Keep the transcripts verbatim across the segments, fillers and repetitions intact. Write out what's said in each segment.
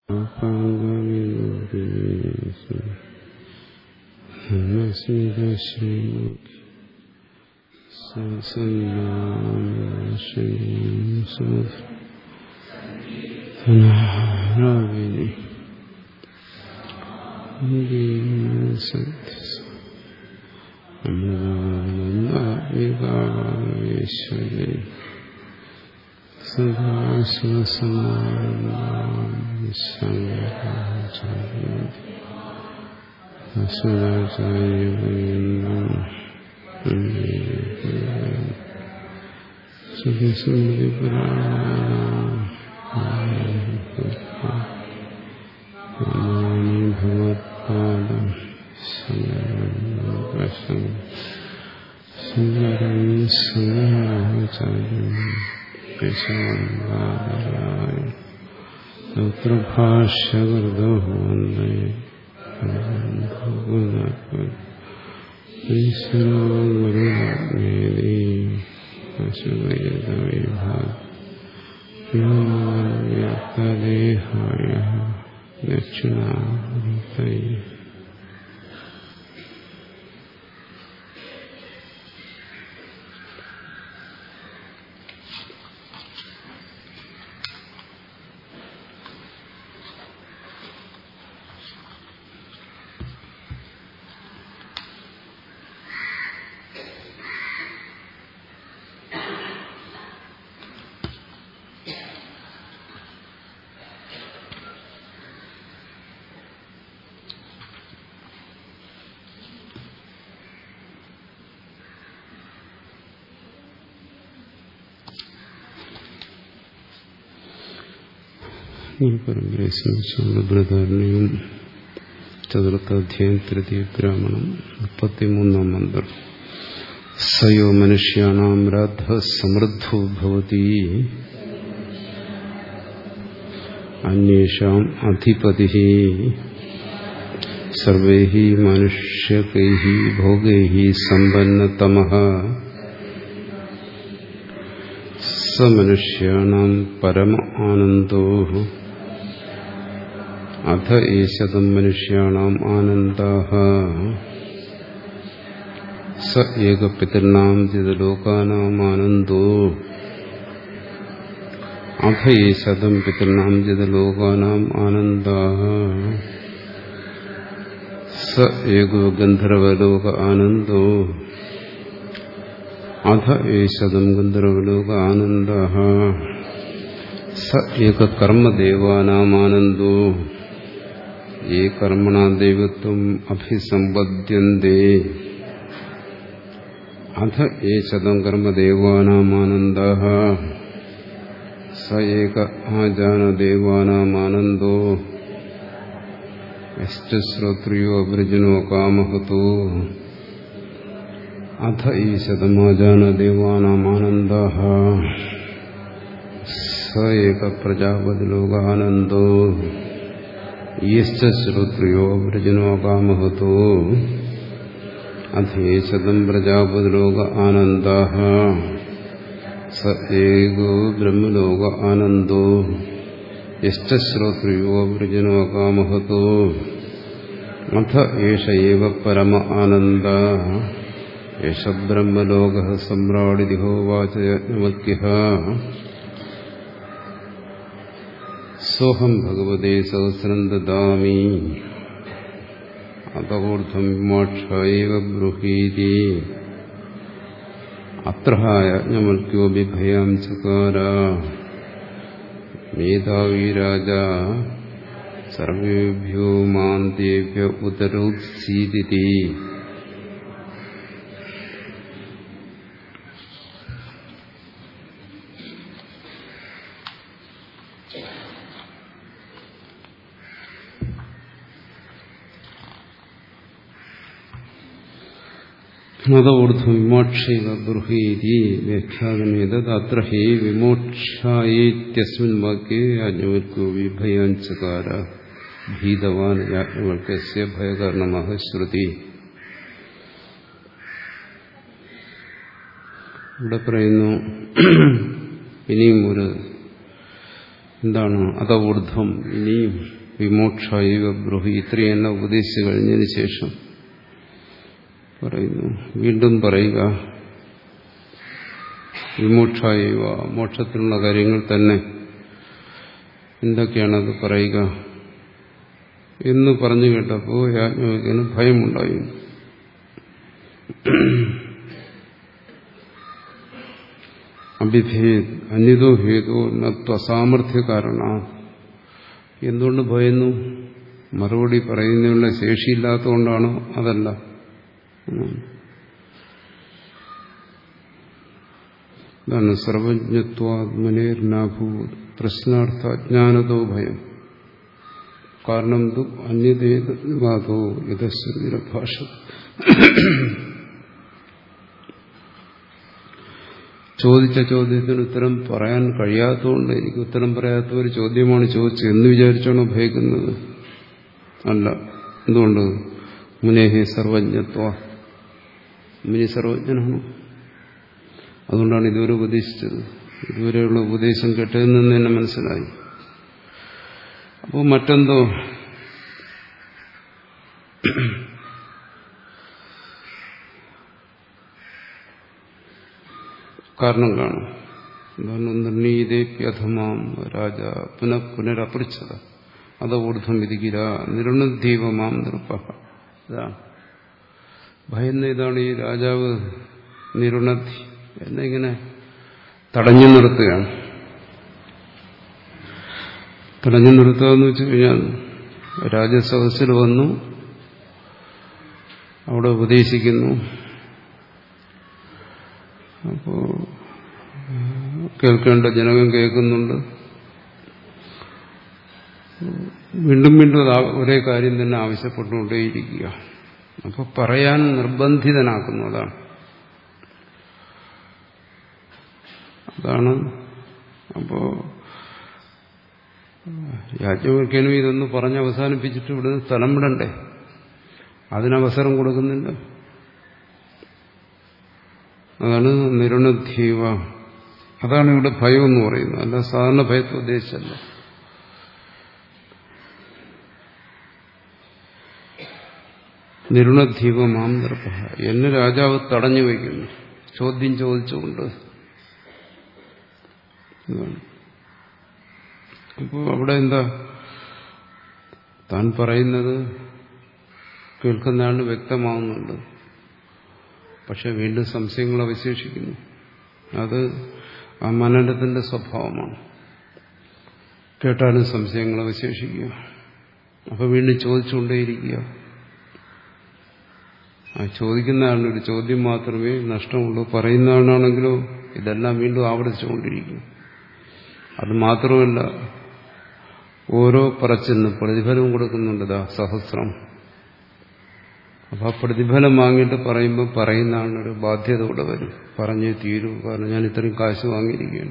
പരമ്പരയെ സംബന്ധിച്ചുള്ള ബൃഹദാരണ്യകം ചതുർത്ഥാധ്യായം തൃതീയ ബ്രാഹ്മണം മുപ്പത്തിമൂന്നാം മന്ത്രം. സയോ മനുഷ്യാണാം രാധ സമൃദ്ധോ ഭവതി അന്യേഷാം അധിപതിഃ സർവൈഃ മനുഷ്യകൈഃ ഭോഗൈഃ സമ്പന്നതമഃ സ മനുഷ്യാണാം പരമ ആനന്ദോ അധ ഏശതം മനുഷ്യാണാം ആനന്ദഃ സ ഏകപിതൃണാം ജിതലോകാനാം ആനന്ദോ അധ ഏശതം പിതൃണാം ജിതലോകാനാം ആനന്ദഃ സ ഏകോ ഗന്ധർവലോക ആനന്ദോ അധ ഏശതം ഗന്ധർവലോക ആനന്ദഃ സ ഏക കർമ്മദേവാനാം ആനന്ദോ യേ കർമ്മണാ ദൈവത്വം അഭിസമ്പദ്യന്തേ അധ ഏശതം കർമ്മദേവാനാം ആനന്ദഃ സ ഏക ആജാനദേവാനാം ആനന്ദോ യശ്ച ശ്രോത്രിയോ അവൃജനോ കാമഹതോ അധ ഈശതമാജാനദേവാനാം ആനന്ദഃ സ ഏക പ്രജാപതിലോകാനന്ദോ യശ്ച ശ്രോത്രിയോ വ്രജനോ കാമഹതോ അധേശതം പ്രജാപതിലോക ആനന്ദഃ സ ഏകോ ബ്രഹ്മലോക ആനന്ദോ യശ്ച ശ്രോത്രിയോ വ്രജനോ കാമഹതോ അധ ഏഷ ഏവ പരമ ആനന്ദഃ ഏഷ ബ്രഹ്മലോകഃ സമ്രാടിതി ഹോവാച യജ്ഞവൽക്യഃ സോഹം ഭഗവതേ സഹസ്രം ദദാമി അതോർധം വിമോക്ഷായേവ ബ്രൂഹീതി അത്ര യജ്ഞവൽക്യോ ബിഭയാം ചകാര മേധാവീ രാജാ സർവേഭ്യോ മാന്തേഭ്യ ഉദരോത്സീദിതി. അതോർധം വിമോക്ഷൈവ ബ്രൂഹീതി വ്യാഖ്യാനമേതത്. അത്ര ഹി വിമോക്ഷായേത്യസ്മിൻ വാക്യേ യാജ്ഞവൽക്യോ വിഭയാൻ ചകാര ഭീതവാൻ യാജ്ഞവൽക്യസ്യ ഭയകാരണമഃ ശ്രുതി. ഇവിടെ പറയുന്നു ഇനിയും ഒരു എന്താണ് അതോർധം, ഇനിയും വിമോക്ഷായവ ബ്രൂഹി. ഇത്രയും എന്നെ ഉപദേശിച്ചു കഴിഞ്ഞതിന് ശേഷം പറയുന്നു, വീണ്ടും പറയുക, വിമോക്ഷായവ, മോക്ഷത്തിലുള്ള കാര്യങ്ങൾ തന്നെ എന്തൊക്കെയാണത് പറയുക എന്ന് പറഞ്ഞു കേട്ടപ്പോൾ യാജ്ഞവൽക്യന് ഭയമുണ്ടായി. അഭിഭേദ് അന്യതോ ഹേതോ നത്വസാമർഥ്യ കാരണ. എന്തുകൊണ്ട് ഭയന്നു? മറുപടി പറയുന്നതിനുള്ള ശേഷിയില്ലാത്തതുകൊണ്ടാണോ? അതല്ല. ഇതാണ് സർവജ്ഞത്വാത്മനേർനാഭൂ പ്രശ്നാർത്ഥ അജ്ഞാനതോ ഭയം. കാരണം തു അന്യതേതോ യഥശ്രുതിരഭാഷ. ചോദിച്ച ചോദ്യത്തിന് ഉത്തരം പറയാൻ കഴിയാത്തതുകൊണ്ട്, എനിക്ക് ഉത്തരം പറയാത്ത ഒരു ചോദ്യമാണ് ചോദിച്ചത് എന്ന് വിചാരിച്ചാണോ ഭയക്കുന്നത്? അല്ല. എന്തുകൊണ്ട്? മുനേഹി സർവജ്ഞത്വ, മുനി സർവജ്ഞനാണ്. അതുകൊണ്ടാണ് ഇതുവരെ ഉപദേശിച്ചത്. ഇതുവരെയുള്ള ഉപദേശം കേട്ടതിൽ നിന്ന് തന്നെ മനസ്സിലായി. അപ്പോൾ മറ്റെന്തോ കാരണം കാണും. എന്താണ്? നിർണീതേപ്യഥമാം രാജ പുനഃ പുനരപൃച്ഛത അത ഊർധ്വം വിധിക്കിര നിരുണദ്ദീപമാം നൃപ. ഇതാണ് ഭയന്ന്. ഇതാണ് ഈ രാജാവ് നിരുണദ്ധി എന്നിങ്ങനെ തടഞ്ഞു നിർത്തുകയാണ്. തടഞ്ഞു നിർത്തുക എന്ന് വെച്ച് കഴിഞ്ഞാൽ രാജസദസ്സിൽ വന്നു, അവിടെ ഉപദേശിക്കുന്നു. അപ്പോ കേൾക്കേണ്ട ജനകം കേൾക്കുന്നുണ്ട്. വീണ്ടും വീണ്ടും ഒരേ കാര്യം തന്നെ ആവശ്യപ്പെട്ടുകൊണ്ടേയിരിക്കുക. അപ്പൊ പറയാൻ നിർബന്ധിതനാക്കുന്നു. അതാണ് അതാണ് അപ്പോ യാജ്ഞവൽക്യനും ഇതൊന്ന് പറഞ്ഞ് അവസാനിപ്പിച്ചിട്ട് ഇവിടുന്ന് സ്ഥലം വിടണ്ടേ? അതിനവസരം കൊടുക്കുന്നില്ല. അതാണ് നിരുണദ്ധീവ. അതാണ് ഇവിടെ ഭയം എന്ന് പറയുന്നത്. അല്ല സാധാരണ ഭയത്തെ ഉദ്ദേശിച്ചല്ല. നിരുണദ്ധീവ മാം നൃപ. എന്നെ രാജാവ് തടഞ്ഞു വയ്ക്കുന്നു ചോദ്യം ചോദിച്ചുകൊണ്ട്. അപ്പോൾ അവിടെ എന്താ? താൻ പറയുന്നത് കേൾക്കുന്നയാളിന് വ്യക്തമാവുന്നുണ്ട്. പക്ഷെ വീണ്ടും സംശയങ്ങൾ അവശേഷിക്കുന്നു. അത് ആ മനനത്തിന്റെ സ്വഭാവമാണ്. കേട്ടാലും സംശയങ്ങൾ അവശേഷിക്കുക. അപ്പൊ വീണ്ടും ചോദിച്ചുകൊണ്ടേയിരിക്കുക. ആ ചോദിക്കുന്ന ആളിനൊരു ചോദ്യം മാത്രമേ നഷ്ടമുള്ളൂ. പറയുന്ന ആളാണെങ്കിലോ ഇതെല്ലാം വീണ്ടും ആവർത്തിച്ചുകൊണ്ടിരിക്കും. അത് മാത്രമല്ല, ഓരോ പറച്ചിനും പ്രതിഫലവും കൊടുക്കുന്നുണ്ട്. ദാ സഹസ്രം. അപ്പൊ ആ പ്രതിഫലം വാങ്ങിയിട്ട് പറയുമ്പോൾ പറയുന്ന ആളിനൊരു ബാധ്യത കൂടെ വരും. പറഞ്ഞേ തീരൂ, കാരണം ഞാൻ ഇത്രയും കാശ് വാങ്ങിയിരിക്കുകയാണ്.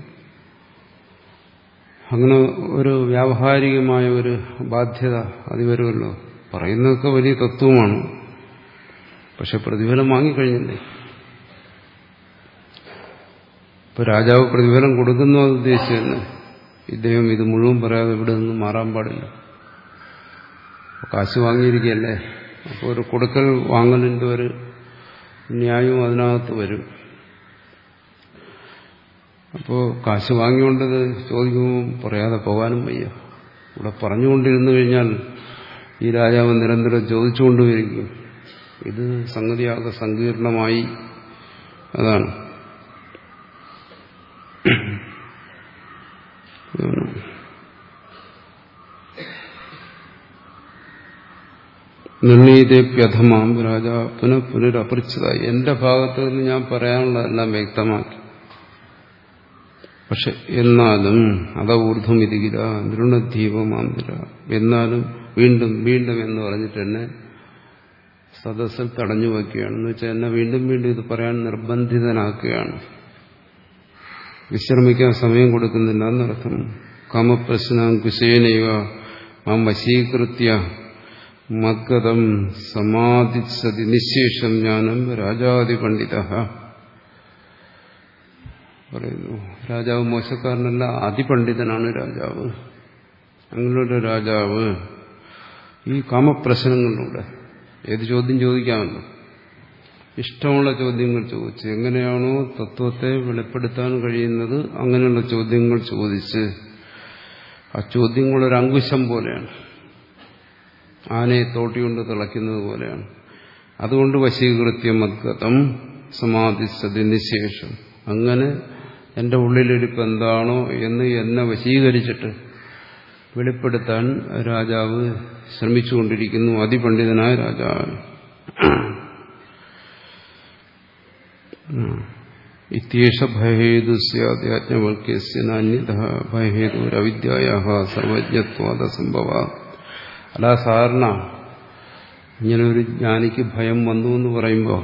അങ്ങനെ ഒരു വ്യാവഹാരികമായ ഒരു ബാധ്യത അത് വരുമല്ലോ. പറയുന്നതൊക്കെ വലിയ തത്വമാണ്. പക്ഷെ പ്രതിഫലം വാങ്ങിക്കഴിഞ്ഞില്ലേ? ഇപ്പൊ രാജാവ് പ്രതിഫലം കൊടുക്കുന്നു, അത് ഉദ്ദേശിച്ചു തന്നെ ഇദ്ദേഹം ഇത് മുഴുവൻ പറയാതെ ഇവിടെ നിന്ന് മാറാൻ പാടില്ല. കാശ് വാങ്ങിയിരിക്കുകയല്ലേ. അപ്പോൾ ഒരു കൊടുക്കൽ വാങ്ങലിൻ്റെ ഒരു ന്യായവും അതിനകത്ത് വരും. അപ്പോൾ കാശ് വാങ്ങിക്കൊണ്ടത് ചോദിക്കുമ്പോൾ പറയാതെ പോകാനും വയ്യ. ഇവിടെ പറഞ്ഞുകൊണ്ടിരുന്നു കഴിഞ്ഞാൽ ഈ രാജാവ് നിരന്തരം ചോദിച്ചുകൊണ്ടുവരിക്കും. ഇത് സംഗതിയാകെ സങ്കീർണമായി. അതാണ് നിർണീതേപ്യഥമാം രാജ പുനഃ പുനരപൃച്ഛതായി. എന്റെ ഭാഗത്ത് നിന്ന് ഞാൻ പറയാനുള്ളതെല്ലാം വ്യക്തമാക്കി. പക്ഷെ എന്നാലും അത ഊർധ്വം ഇതികിര നൃണദ്വീപമാന്തിര. എന്നാലും വീണ്ടും വീണ്ടും എന്ന് പറഞ്ഞിട്ട് എന്നെ സദസ്സിൽ തടഞ്ഞു വയ്ക്കുകയാണ്. എന്ന് വെച്ചാൽ എന്നെ വീണ്ടും വീണ്ടും ഇത് പറയാൻ നിർബന്ധിതനാക്കുകയാണ്. വിശ്രമിക്കാൻ സമയം കൊടുക്കുന്നില്ല എന്നർത്ഥം. കാമപ്രശ്നം കുശേനൈവ മാം വശീകൃത്യ മദ്ഗതം സമാധിസതി നിശേഷം ജ്ഞാനം രാജാതി പണ്ഡിത. പറയുന്നു, രാജാവ് മോശക്കാരനല്ല, അതിപണ്ഡിതനാണ് രാജാവ്. അങ്ങനെയുള്ള രാജാവ് ഈ കാമപ്രശ്നങ്ങളിലൂടെ ഏത് ചോദ്യം ചോദിക്കാമല്ലോ, ഇഷ്ടമുള്ള ചോദ്യങ്ങൾ ചോദിച്ച് എങ്ങനെയാണോ തത്വത്തെ വെളിപ്പെടുത്താൻ കഴിയുന്നത് അങ്ങനെയുള്ള ചോദ്യങ്ങൾ ചോദിച്ച്, ആ ചോദ്യങ്ങളൊരു അങ്കുശം പോലെയാണ്, ആനയെ തോട്ടികൊണ്ട് തിളയ്ക്കുന്നത് പോലെയാണ്. അതുകൊണ്ട് വശീകൃത്യം മദ്ഗതം സമാധിസതി നിശേഷം, അങ്ങനെ എന്റെ ഉള്ളിലിരിപ്പ് എന്താണോ എന്ന് എന്നെ വശീകരിച്ചിട്ട് വെളിപ്പെടുത്താൻ രാജാവ് ശ്രമിച്ചുകൊണ്ടിരിക്കുന്നു, അതിപണ്ഡിതനായ രാജാവ്. ഇത്യേഷ ഭയഹേതുസ്യാദ്യാജ്ഞവൽക്യസ്യ നാന്യതഃ ഭയഹേതുരവിദ്യായാഃ സർവജ്ഞത്വാദസംഭവ. അല്ല, സാധാരണ ഇങ്ങനെ ഒരു ജ്ഞാനിക്ക് ഭയം വന്നു എന്ന് പറയുമ്പോൾ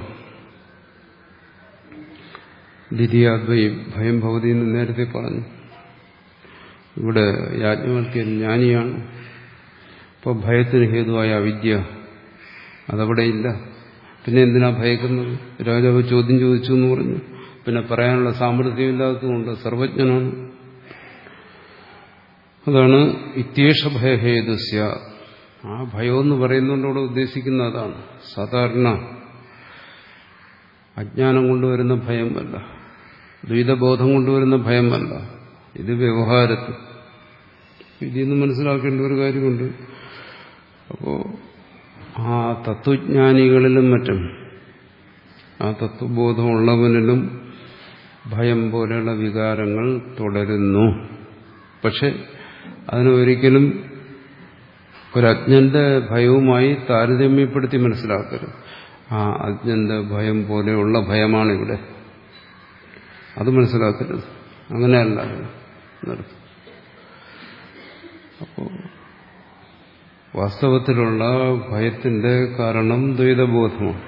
ദ്വിതീയാദ്വൈ ഭയം ഭവതി എന്ന് നേരത്തെ പറഞ്ഞു. ഇവിടെ യാജ്ഞവൽക്യൻ ജ്ഞാനിയാണ്, അപ്പോൾ ഭയത്തിന് ഹേതുവായ അവിദ്യ അതവിടെയില്ല. പിന്നെ എന്തിനാ ഭയക്കുന്നത്? രാജാവ് ചോദ്യം ചോദിച്ചു എന്ന് പറഞ്ഞു. പിന്നെ പറയാനുള്ള സാമർഥ്യമില്ലാത്തതുകൊണ്ട്, സർവജ്ഞനാണ്. അതാണ് ഇത്യേഷ ഭയഹേതുസ്യ. ആ ഭയമെന്ന് പറയുന്നതുകൊണ്ട് അവിടെ ഉദ്ദേശിക്കുന്ന അതാണ്. സാധാരണ അജ്ഞാനം കൊണ്ടുവരുന്ന ഭയമല്ല, ദ്വൈതബോധം കൊണ്ടുവരുന്ന ഭയമല്ല, ഇത് വ്യവഹാരത്തിൽ. ഇതിൽ നിന്ന് മനസ്സിലാക്കേണ്ട ഒരു കാര്യമുണ്ട്. അപ്പോ ആ തത്വജ്ഞാനികളിലും മറ്റും ആ തത്വബോധമുള്ളവനിലും ഭയം പോലെയുള്ള വികാരങ്ങൾ തുടരുന്നു. പക്ഷെ അതിനൊരിക്കലും ഒരജ്ഞന്റെ ഭയവുമായി താരതമ്യപ്പെടുത്തി മനസ്സിലാക്കരുത്. ആ അജ്ഞന്റെ ഭയം പോലെയുള്ള ഭയമാണിവിടെ, അത് മനസ്സിലാക്കരുത്. അങ്ങനെയല്ല നടത്തും. അപ്പോ വാസ്തവത്തിലുള്ള ഭയത്തിന്റെ കാരണം ദ്വൈതബോധമാണ്.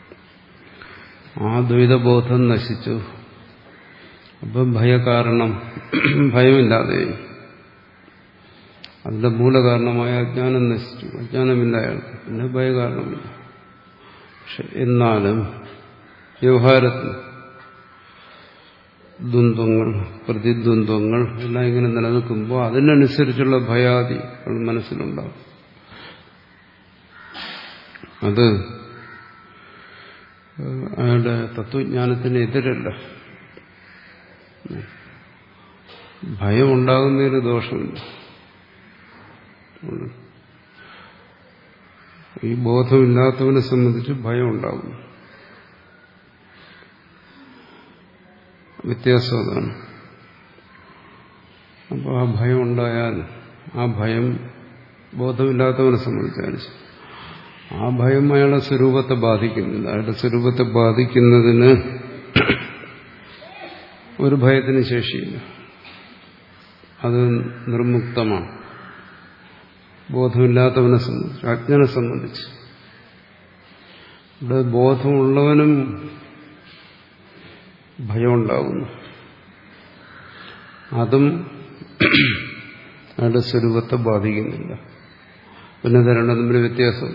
ആ ദ്വൈതബോധം നശിച്ചു, അപ്പം ഭയകാരണം ഭയമില്ലാതെ, അതിന്റെ മൂലകാരണമായ അജ്ഞാനം നശിച്ചു. അജ്ഞാനമില്ല അയാൾക്ക്, പിന്നെ ഭയകാരണമില്ല. പക്ഷെ എന്നാലും വ്യവഹാരത്തിൽ ദ്വന്ദ്വങ്ങൾ, പ്രതിദ്വന്ദ്വങ്ങൾ എല്ലാം ഇങ്ങനെ നിലനിൽക്കുമ്പോൾ അതിനനുസരിച്ചുള്ള ഭയാദികൾ മനസ്സിലുണ്ടാവും. അത് അയാളുടെ തത്വജ്ഞാനത്തിന് എതിരല്ല. ഭയം ഉണ്ടാകുന്നതിന് ദോഷമില്ല. ഈ ബോധമില്ലാത്തവനെ സംബന്ധിച്ച് ഭയം ഉണ്ടാകുന്നു. വ്യത്യാസം അതാണ്. അപ്പോൾ ആ ഭയം ഉണ്ടായാൽ ആ ഭയം ബോധമില്ലാത്തവനെ സംബന്ധിച്ചാണ്, ആ ഭയം അയാളുടെ സ്വരൂപത്തെ ബാധിക്കുന്നില്ല. അയാളുടെ സ്വരൂപത്തെ ബാധിക്കുന്നതിന് ഒരു ഭയത്തിന് ശേഷിയില്ല, അത് നിർമുക്തമാണ്. ബോധമില്ലാത്തവനെ സംബന്ധിച്ച്, അജ്ഞനെ സംബന്ധിച്ച്. ഇവിടെ ബോധമുള്ളവനും ഭയമുണ്ടാകുന്നു, അതും അയാളുടെ സ്വരൂപത്തെ ബാധിക്കുന്നില്ല. പിന്നെ തരണം തമ്മിൽ വ്യത്യാസം.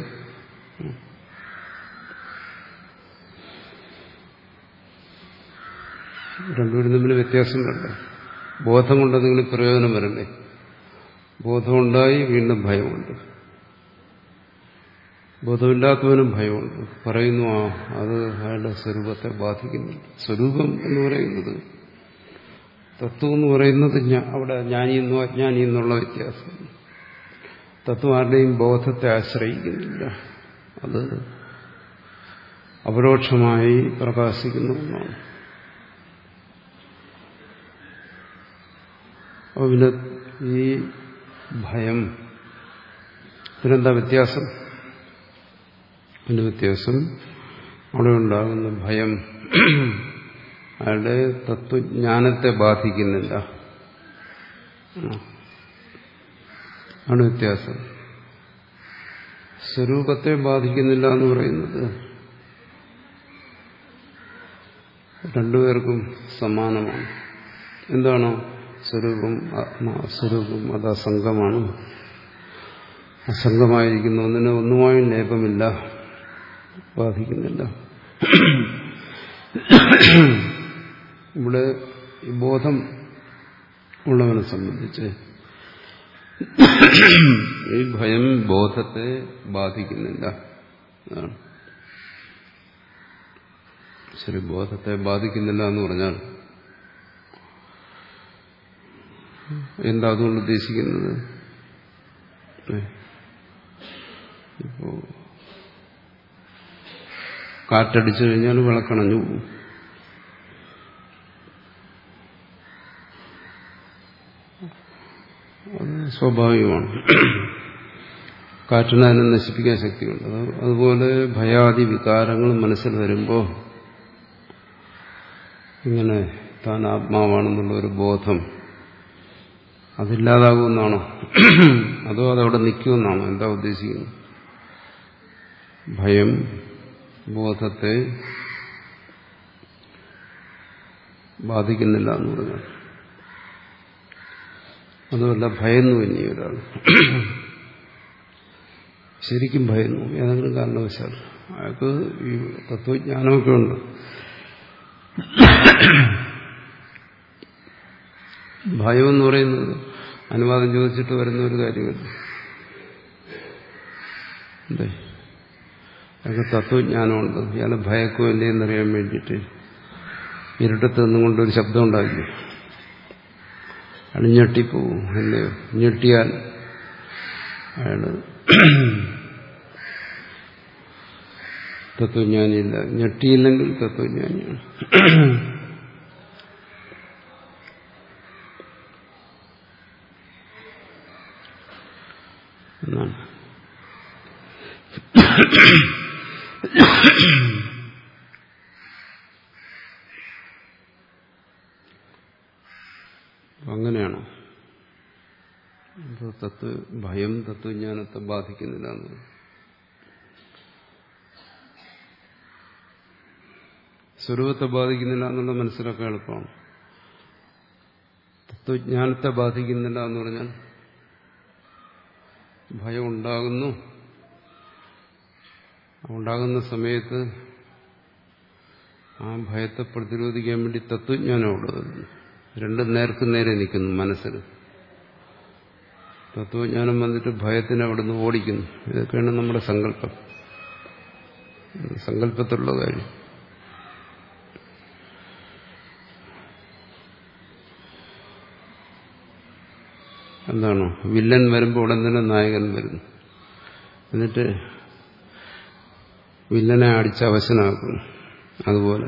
രണ്ടുപേരും തമ്മിൽ വ്യത്യാസം കണ്ട. ബോധം കൊണ്ടെന്തെങ്കിലും പ്രയോജനം വരണ്ടേ? ബോധമുണ്ടായി വീണ്ടും ഭയമുണ്ട്. ബോധമില്ലാത്തവനും ഭയമുണ്ട്. പറയുന്നു ആ അത് അയാളുടെ സ്വരൂപത്തെ ബാധിക്കുന്നുണ്ട്. സ്വരൂപം എന്ന് പറയുന്നത്, തത്വം എന്ന് പറയുന്നത് അവിടെ ജ്ഞാനിയെന്നോ അജ്ഞാനിയെന്നുള്ള വ്യത്യാസം. തത്വം ആരുടെയും ബോധത്തെ ആശ്രയിക്കുന്നില്ല, അത് അപരോക്ഷമായി പ്രകാശിക്കുന്ന ഒന്നാണ്. അപ്പോൾ പിന്നെ ഈ ഭയം, ഇതിനെന്താ വ്യത്യാസം? അതിന്റെ വ്യത്യാസം അവിടെ ഉണ്ടാകുന്ന ഭയം അയാളുടെ തത്വജ്ഞാനത്തെ ബാധിക്കുന്നില്ല, ആണ് വ്യത്യാസം. സ്വരൂപത്തെ ബാധിക്കുന്നില്ല എന്ന് പറയുന്നത് രണ്ടുപേർക്കും സമാനമാണ്. എന്താണോ സ്വരൂപം, ആത്മാ സ്വരൂപം, അത് അസംഗമാണ്. അസംഗമായിരിക്കുന്ന ഒന്നിന് ഒന്നുമായും ലേപമില്ല, ബാധിക്കുന്നില്ല. ഇവിടെ ഈ ബോധം ഉള്ളവനെ സംബന്ധിച്ച് ഈ ഭയം ബോധത്തെ ബാധിക്കുന്നില്ല. ശരി, ബോധത്തെ ബാധിക്കുന്നില്ല എന്ന് പറഞ്ഞാൽ എന്താ അതുകൊണ്ട് ഉദ്ദേശിക്കുന്നത്? ഇപ്പോ കാറ്റടിച്ചു കഴിഞ്ഞാൽ വിളക്കണഞ്ഞു പോകും. അത് സ്വാഭാവികമാണ്. കാറ്റിനെ അതിനെ നശിപ്പിക്കാൻ ശക്തിയുണ്ട്. അതുപോലെ ഭയാദി വികാരങ്ങൾ മനസ്സിൽ വരുമ്പോൾ ഇങ്ങനെ താൻ ആത്മാവാണെന്നുള്ള ഒരു ബോധം അതില്ലാതാകുമെന്നാണോ അതോ അതവിടെ നിൽക്കുമെന്നാണോ? എന്താ ഉദ്ദേശിക്കുന്നത്? ഭയം ബോധത്തെ ബാധിക്കുന്നില്ല എന്ന് പറഞ്ഞാൽ അതുമല്ല, ഭയന്നു ഇനി ഒരാൾ ശരിക്കും ഭയന്നു ഏതെങ്കിലും കാരണവശാൽ. അയാൾക്ക് ഈ തത്വജ്ഞാനമൊക്കെ ഉണ്ട്, ഭയം എന്ന് പറയുന്നത് അനുവാദം ചോദിച്ചിട്ട് വരുന്ന ഒരു കാര്യമല്ല. അല്ലേ, അയാൾക്ക് തത്വജ്ഞാനമുണ്ട്. ഇയാളെ ഭയക്കോ ഇല്ലേ എന്നറിയാൻ വേണ്ടിയിട്ട് ഇരുട്ടത്ത് നിന്നുകൊണ്ടൊരു ശബ്ദം ഉണ്ടാക്കി അയാൾ ഞെട്ടിപ്പോവും. അല്ലയോ, ഞെട്ടിയാൽ അയാള് തത്വജ്ഞാനിയില്ല, ഞെട്ടിയില്ലെങ്കിൽ തത്വജ്ഞാനിയാണ്. എന്നാണ് അങ്ങനെയാണോ? തത്വ ഭയം തത്വജ്ഞാനത്തെ ബാധിക്കുന്നില്ല എന്ന് സ്വരൂപത്തെ ബാധിക്കുന്നില്ല എന്നുള്ള മനസ്സിലാക്കാൻ എളുപ്പമാണ്. തത്വജ്ഞാനത്തെ ബാധിക്കുന്നില്ല എന്ന് പറഞ്ഞാൽ ഭയം ഉണ്ടാകുന്നു, ഉണ്ടാകുന്ന സമയത്ത് ആ ഭയത്തെ പ്രതിരോധിക്കാൻ വേണ്ടി തത്വജ്ഞാനം ഉള്ളത് രണ്ടും നേർക്ക് നേരെ നിൽക്കുന്നു മനസ്സിൽ. തത്വജ്ഞാനം വന്നിട്ട് ഭയത്തിനെ അവിടുന്ന് ഓടിക്കുന്നു. ഇതൊക്കെയാണ് നമ്മുടെ സങ്കല്പം, സങ്കല്പത്തിലുള്ള കാര്യം. എന്താണോ, വില്ലൻ വരുമ്പോൾ ഉടൻ തന്നെ നായകൻ വരുന്നു, എന്നിട്ട് വില്ലനെ അടിച്ച് അവശനാക്കുന്നു. അതുപോലെ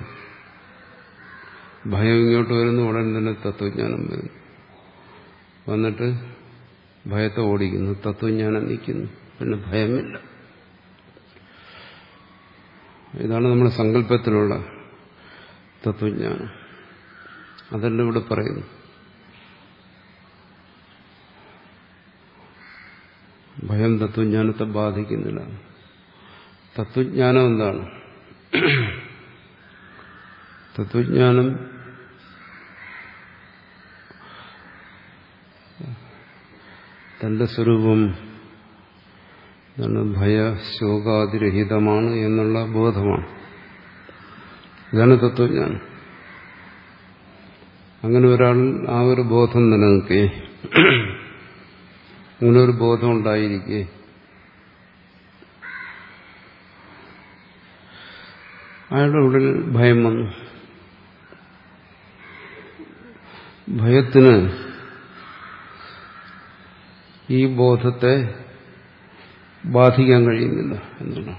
ഭയം ഇങ്ങോട്ട് വരുന്നു, ഉടൻ തന്നെ തത്വജ്ഞാനം വരുന്നു, വന്നിട്ട് ഭയത്തെ ഓടിക്കുന്നു, തത്വജ്ഞാനം നിൽക്കുന്നു, പിന്നെ ഭയമില്ല. ഇതാണ് നമ്മുടെ സങ്കല്പത്തിലുള്ള തത്വജ്ഞാനം. അതല്ല ഇവിടെ പറയുന്നു. ഭയം തത്വജ്ഞാനത്തെ ബാധിക്കുന്നില്ല. തത്വജ്ഞാനം എന്താണ്? തത്വജ്ഞാനം തന്റെ സ്വരൂപം ഭയശോകാതിരഹിതമാണ് എന്നുള്ള ബോധമാണ്. ഇതാണ് തത്വജ്ഞാനം. അങ്ങനെ ഒരാൾ ആ ഒരു ബോധം നിലനിൽക്കേ, അങ്ങനെ ഒരു ബോധം ഉണ്ടായിരിക്കെ അയാളുടെ ഉള്ളിൽ ഭയം വന്നു. ഭയത്തിന് ഈ ബോധത്തെ ബാധിക്കാൻ കഴിയുന്നില്ല എന്നുള്ളതാണ്.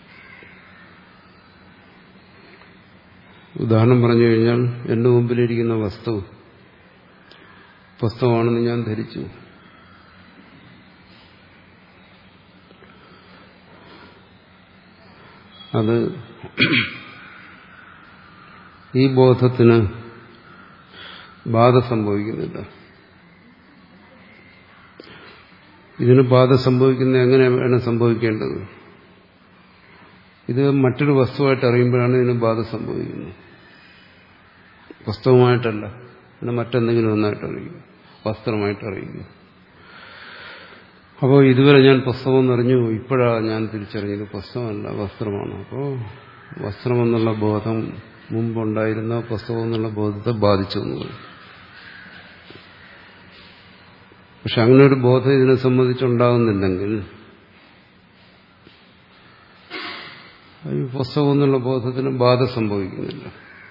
ഉദാഹരണം പറഞ്ഞു കഴിഞ്ഞാൽ, എന്റെ മുമ്പിലിരിക്കുന്ന വസ്തു പുസ്തകമാണെന്ന് ഞാൻ ധരിച്ചു. അത് ഈ ബോധത്തിന് ബാധ സംഭവിക്കുന്നില്ല. ഇതിന് ബാധ സംഭവിക്കുന്നത് എങ്ങനെയാണ് സംഭവിക്കേണ്ടത്? ഇത് മറ്റൊരു വസ്തുവായിട്ട് അറിയുമ്പോഴാണ് ഇതിന് ബാധ സംഭവിക്കുന്നത്. പുസ്തകമായിട്ടല്ല, പിന്നെ മറ്റെന്തെങ്കിലും ഒന്നായിട്ട് അറിയുക, വസ്ത്രമായിട്ട് അറിയുക. അപ്പോൾ ഇതുവരെ ഞാൻ പുസ്തകം എന്നറിഞ്ഞു, ഇപ്പോഴാണ് ഞാൻ തിരിച്ചറിഞ്ഞത് പുസ്തകമല്ല വസ്ത്രമാണ്. അപ്പോൾ വസ്ത്രമെന്നുള്ള ബോധം മുമ്പുണ്ടായിരുന്ന പുസ്തകം എന്നുള്ള ബോധത്തെ ബാധിച്ചു എന്നുള്ളത്. പക്ഷെ അങ്ങനെ ഒരു ബോധം ഇതിനെ സംബന്ധിച്ചുണ്ടാകുന്നില്ലെങ്കിൽ ഈ പുസ്തകം എന്നുള്ള ബോധത്തിന് ബാധ സംഭവിക്കുന്നില്ല.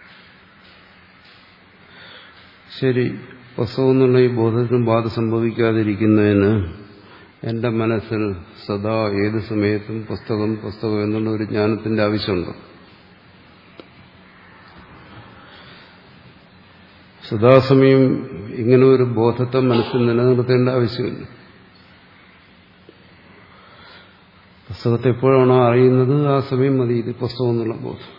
ശരി, പുസ്തകം എന്നുള്ള ഈ ബോധത്തിന് ബാധ സംഭവിക്കാതിരിക്കുന്നതിന് എന്റെ മനസ്സിൽ സദാ ഏത് സമയത്തും പുസ്തകം പുസ്തകം എന്നുള്ള ഒരു ജ്ഞാനത്തിന്റെ ആവശ്യമുണ്ടോ? സദാസമയം ഇങ്ങനെ ഒരു ബോധത്തെ മനസ്സിൽ നിലനിർത്തേണ്ട ആവശ്യമില്ല. പുസ്തകത്തെ എപ്പോഴാണോ അറിയുന്നത് ആ സമയം മതി ഇത് പുസ്തകം എന്നുള്ള ബോധം.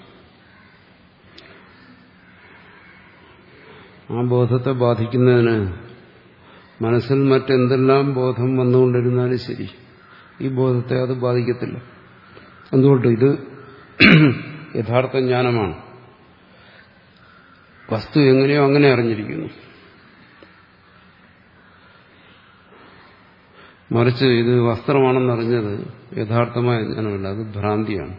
ആ ബോധത്തെ ബാധിക്കുന്നതിന് മനസ്സിൽ മറ്റെന്തെല്ലാം ബോധം വന്നുകൊണ്ടിരുന്നാലും ശരി, ഈ ബോധത്തെ അത് ബാധിക്കത്തില്ല. എന്തുകൊണ്ട്? ഇത് യഥാർത്ഥ ജ്ഞാനമാണ്. വസ്തു എങ്ങനെയോ അങ്ങനെ അറിഞ്ഞിരിക്കുന്നു. മറിച്ച് ഇത് വസ്ത്രമാണെന്നറിഞ്ഞത് യഥാർത്ഥമായ ജ്ഞാനമല്ല, അത് ഭ്രാന്തിയാണ്.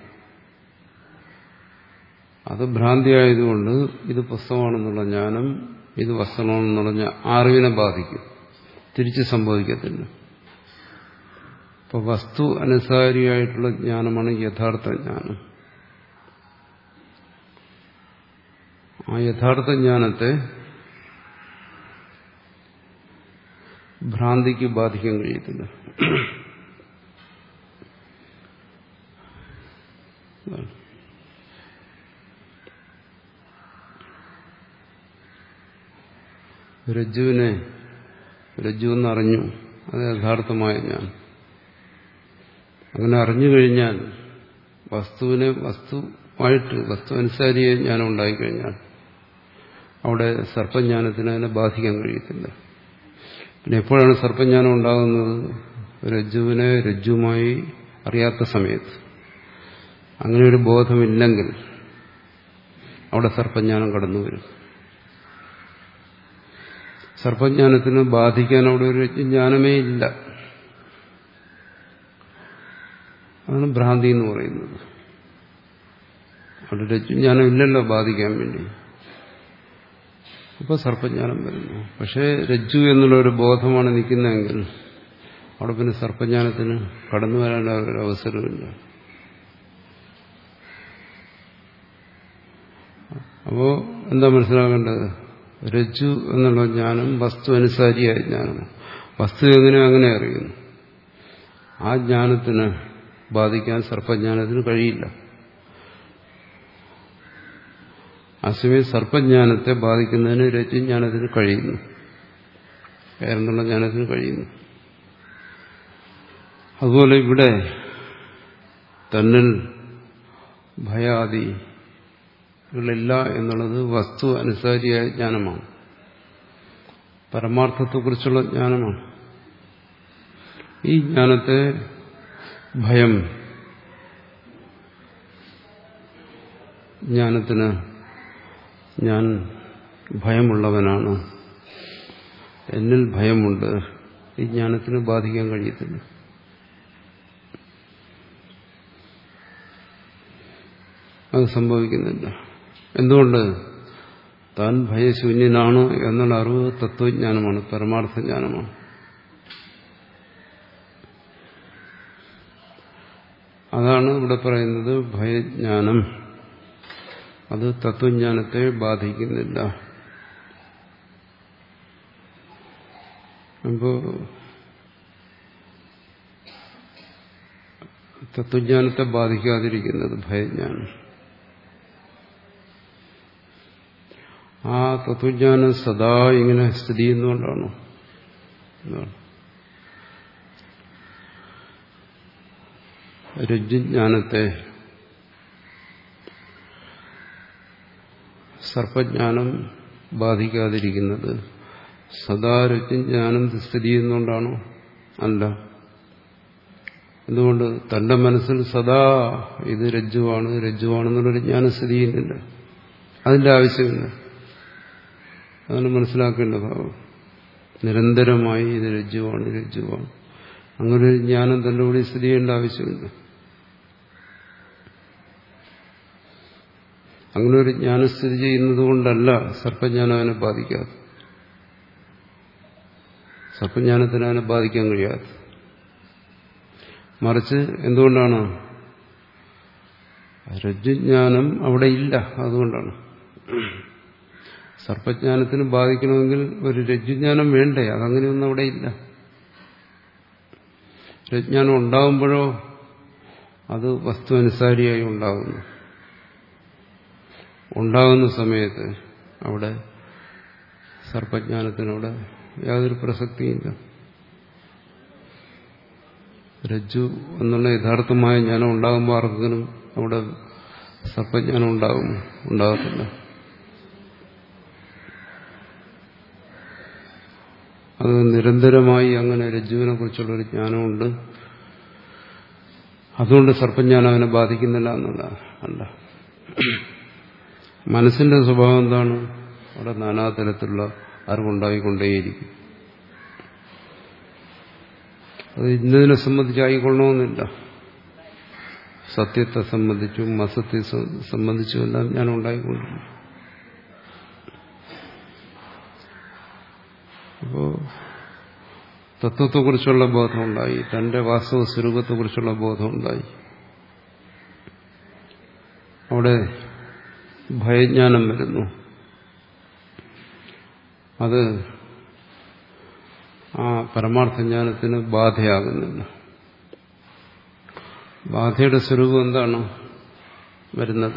അത് ഭ്രാന്തിയായതുകൊണ്ട് ഇത് പുസ്തകമാണെന്നുള്ള ജ്ഞാനം ഇത് വസ്ത്രമാണെന്നുള്ള അറിവിനെ ബാധിക്കും, തിരിച്ച് സംഭവിക്കത്തില്ല. അപ്പോൾ വസ്തു അനുസാരിയായിട്ടുള്ള ജ്ഞാനമാണ് യഥാർത്ഥ ജ്ഞാനം. ആ യഥാർത്ഥ ജ്ഞാനത്തെ ഭ്രാന്തിക്ക് ബാധിക്കാൻ കഴിയത്തില്ല. രജ്ജുവിനെ രജ്ജുവെന്ന് അറിഞ്ഞു, അത് യഥാർത്ഥമായ ഞാൻ. അങ്ങനെ അറിഞ്ഞു കഴിഞ്ഞാൽ വസ്തുവിനെ വസ്തുവായിട്ട് വസ്തു അനുസാരിയെ ജ്ഞാനം ഉണ്ടായിക്കഴിഞ്ഞാൽ അവിടെ സർപ്പജ്ഞാനത്തിന് അതിനെ ബാധിക്കാൻ കഴിയത്തില്ല. പിന്നെ എപ്പോഴാണ് സർപ്പജ്ഞാനം ഉണ്ടാകുന്നത്? രജ്ജുവിനെ രജ്ജുമായി അറിയാത്ത സമയത്ത്. അങ്ങനെ ഒരു ബോധമില്ലെങ്കിൽ അവിടെ സർപ്പജ്ഞാനം കടന്നു വരും. സർപ്പജ്ഞാനത്തിന് ബാധിക്കാൻ അവിടെ ഒരു ജ്ഞാനമേ ഇല്ല. അതാണ് ഭ്രാന്തി എന്ന് പറയുന്നത്. അവിടെ രജ്ഞാനം ഇല്ലല്ലോ ബാധിക്കാൻ വേണ്ടി. അപ്പോൾ സർപ്പജ്ഞാനം വരുന്നു. പക്ഷേ രജ്ജു എന്നുള്ള ഒരു ബോധമാണ് നിൽക്കുന്നതെങ്കിൽ അവിടെ പിന്നെ സർപ്പജ്ഞാനത്തിന് കടന്നു വരാനുള്ള ഒരു അവസരമില്ല. അപ്പോൾ എന്താ മനസ്സിലാക്കേണ്ടത്? രജ്ജു എന്നുള്ള ജ്ഞാനം വസ്തു അനുസാരിയായ ജ്ഞാനമാണ്. വസ്തു എങ്ങനെ അങ്ങനെ അറിയുന്നു. ആ ജ്ഞാനത്തിന് ബാധിക്കാൻ സർപ്പജ്ഞാനത്തിന് കഴിയില്ല. അസമയം സർപ്പജ്ഞാനത്തെ ബാധിക്കുന്നതിന് രജ്ജുജ്ഞാനത്തിന് കഴിയുന്നു, വേറെന്നുള്ള ജ്ഞാനത്തിന് കഴിയുന്നു. അതുപോലെ ഇവിടെ തന്നിൽ ഭയാദികളില്ല എന്നുള്ളത് വസ്തു അനുസാരിയായ ജ്ഞാനമാണ്, പരമാർത്ഥത്തെക്കുറിച്ചുള്ള ജ്ഞാനമാണ്. ഈ ജ്ഞാനത്തെ ഭയം ജ്ഞാനത്തിന് ഞാൻ ഭയമുള്ളവനാണ്, എന്നിൽ ഭയമുണ്ട്, ഈ ജ്ഞാനത്തിന് ബാധിക്കാൻ കഴിയത്തില്ല. അത് സംഭവിക്കുന്നില്ല. എന്തുകൊണ്ട്? താൻ ഭയശൂന്യനാണ് എന്നുള്ള അറിവ് തത്വജ്ഞാനമാണ്, പരമാർത്ഥ ജ്ഞാനമാണ്. അതാണ് ഇവിടെ പറയുന്നത് ഭയജ്ഞാനം. അത് തത്വജ്ഞാനത്തെ ബാധിക്കുന്നില്ല. അപ്പോ തത്വജ്ഞാനത്തെ ബാധിക്കാതിരിക്കുന്നത് ഭയജ്ഞാനം. ആ തത്വജ്ഞാനം സദാ ഇങ്ങനെ സ്ഥിതി ചെയ്യുന്നതുകൊണ്ടാണോ? രജ്ജുജ്ഞാനത്തെ സർപ്പജ്ഞാനം ബാധിക്കാതിരിക്കുന്നത് സദാ രജ്ജുജ്ഞാനം സ്ഥിതി ചെയ്യുന്നതുകൊണ്ടാണോ? അല്ല. എന്തുകൊണ്ട്? തന്റെ മനസ്സിൽ സദാ ഇത് രജ്ജുവാണ് രജ്ജുവാണെന്നുള്ളൊരു ജ്ഞാനം സ്ഥിതി ചെയ്യുന്നില്ല. അതിന്റെ ആവശ്യമില്ല. അതാണ് മനസ്സിലാക്കേണ്ട ഭാവം. നിരന്തരമായി ഇത് രജ്ജുവാണ് രജ്ജുവാണ് അങ്ങനൊരു ജ്ഞാനം തന്റെ കൂടി സ്ഥിതി ചെയ്യേണ്ട ആവശ്യമില്ല. അങ്ങനെ ഒരു ജ്ഞാനം സ്ഥിതി ചെയ്യുന്നത് കൊണ്ടല്ല സർപ്പജ്ഞാനം അവനെ ബാധിക്കാതെ. സർപ്പജ്ഞാനത്തിന് അതിനെ ബാധിക്കാൻ കഴിയാത്ത. മറിച്ച് എന്തുകൊണ്ടാണ്? രജ്ജുജ്ഞാനം അവിടെ ഇല്ല. അതുകൊണ്ടാണ്. സർപ്പജ്ഞാനത്തിന് ബാധിക്കണമെങ്കിൽ ഒരു രജ്ജുജ്ഞാനം വേണ്ടേ? അതങ്ങനെയൊന്നും അവിടെ ഇല്ല. രജ്ഞാനം ഉണ്ടാകുമ്പോഴോ അത് വസ്തുവനുസാരിയായി ഉണ്ടാകുന്നു. ഉണ്ടാകുന്ന സമയത്ത് അവിടെ സർപ്പജ്ഞാനത്തിനവിടെ യാതൊരു പ്രസക്തിയില്ല. രജ്ജു എന്നുള്ള യഥാർത്ഥമായ ജ്ഞാനം ഉണ്ടാകുമ്പോൾ ആർക്കെങ്കിലും അവിടെ സർപ്പജ്ഞാനം ഉണ്ടാകും? ഉണ്ടാകത്തില്ല. അത് നിരന്തരമായി അങ്ങനെ രജ്ജുവിനെ കുറിച്ചുള്ളൊരു ജ്ഞാനമുണ്ട്. അതുകൊണ്ട് സർപ്പജ്ഞാനം അവനെ ബാധിക്കുന്നില്ല എന്നുള്ള അല്ല. മനസ്സിന്റെ സ്വഭാവം എന്താണ്? അവിടെ നാനാതരത്തിലുള്ള അറിവുണ്ടായിക്കൊണ്ടേയിരിക്കും. അത് ഇന്നതിനെ സംബന്ധിച്ചായിക്കൊള്ളണമെന്നില്ല. സത്യത്തെ സംബന്ധിച്ചും അസത്യത്തെ സംബന്ധിച്ചും എല്ലാം ഞാൻ ഉണ്ടായിക്കൊണ്ടിരുന്നു. അപ്പോ തത്വത്തെക്കുറിച്ചുള്ള ബോധമുണ്ടായി, തന്റെ വാസ്തവ സ്വരൂപത്തെക്കുറിച്ചുള്ള ബോധമുണ്ടായി. അവിടെ ഭയജ്ഞാനം വരുന്നു. അത് ആ പരമാർത്ഥജ്ഞാനത്തിന് ബാധയാകുന്നില്ല. ബാധയുടെ സ്വരൂപം എന്താണ് വരുന്നത്?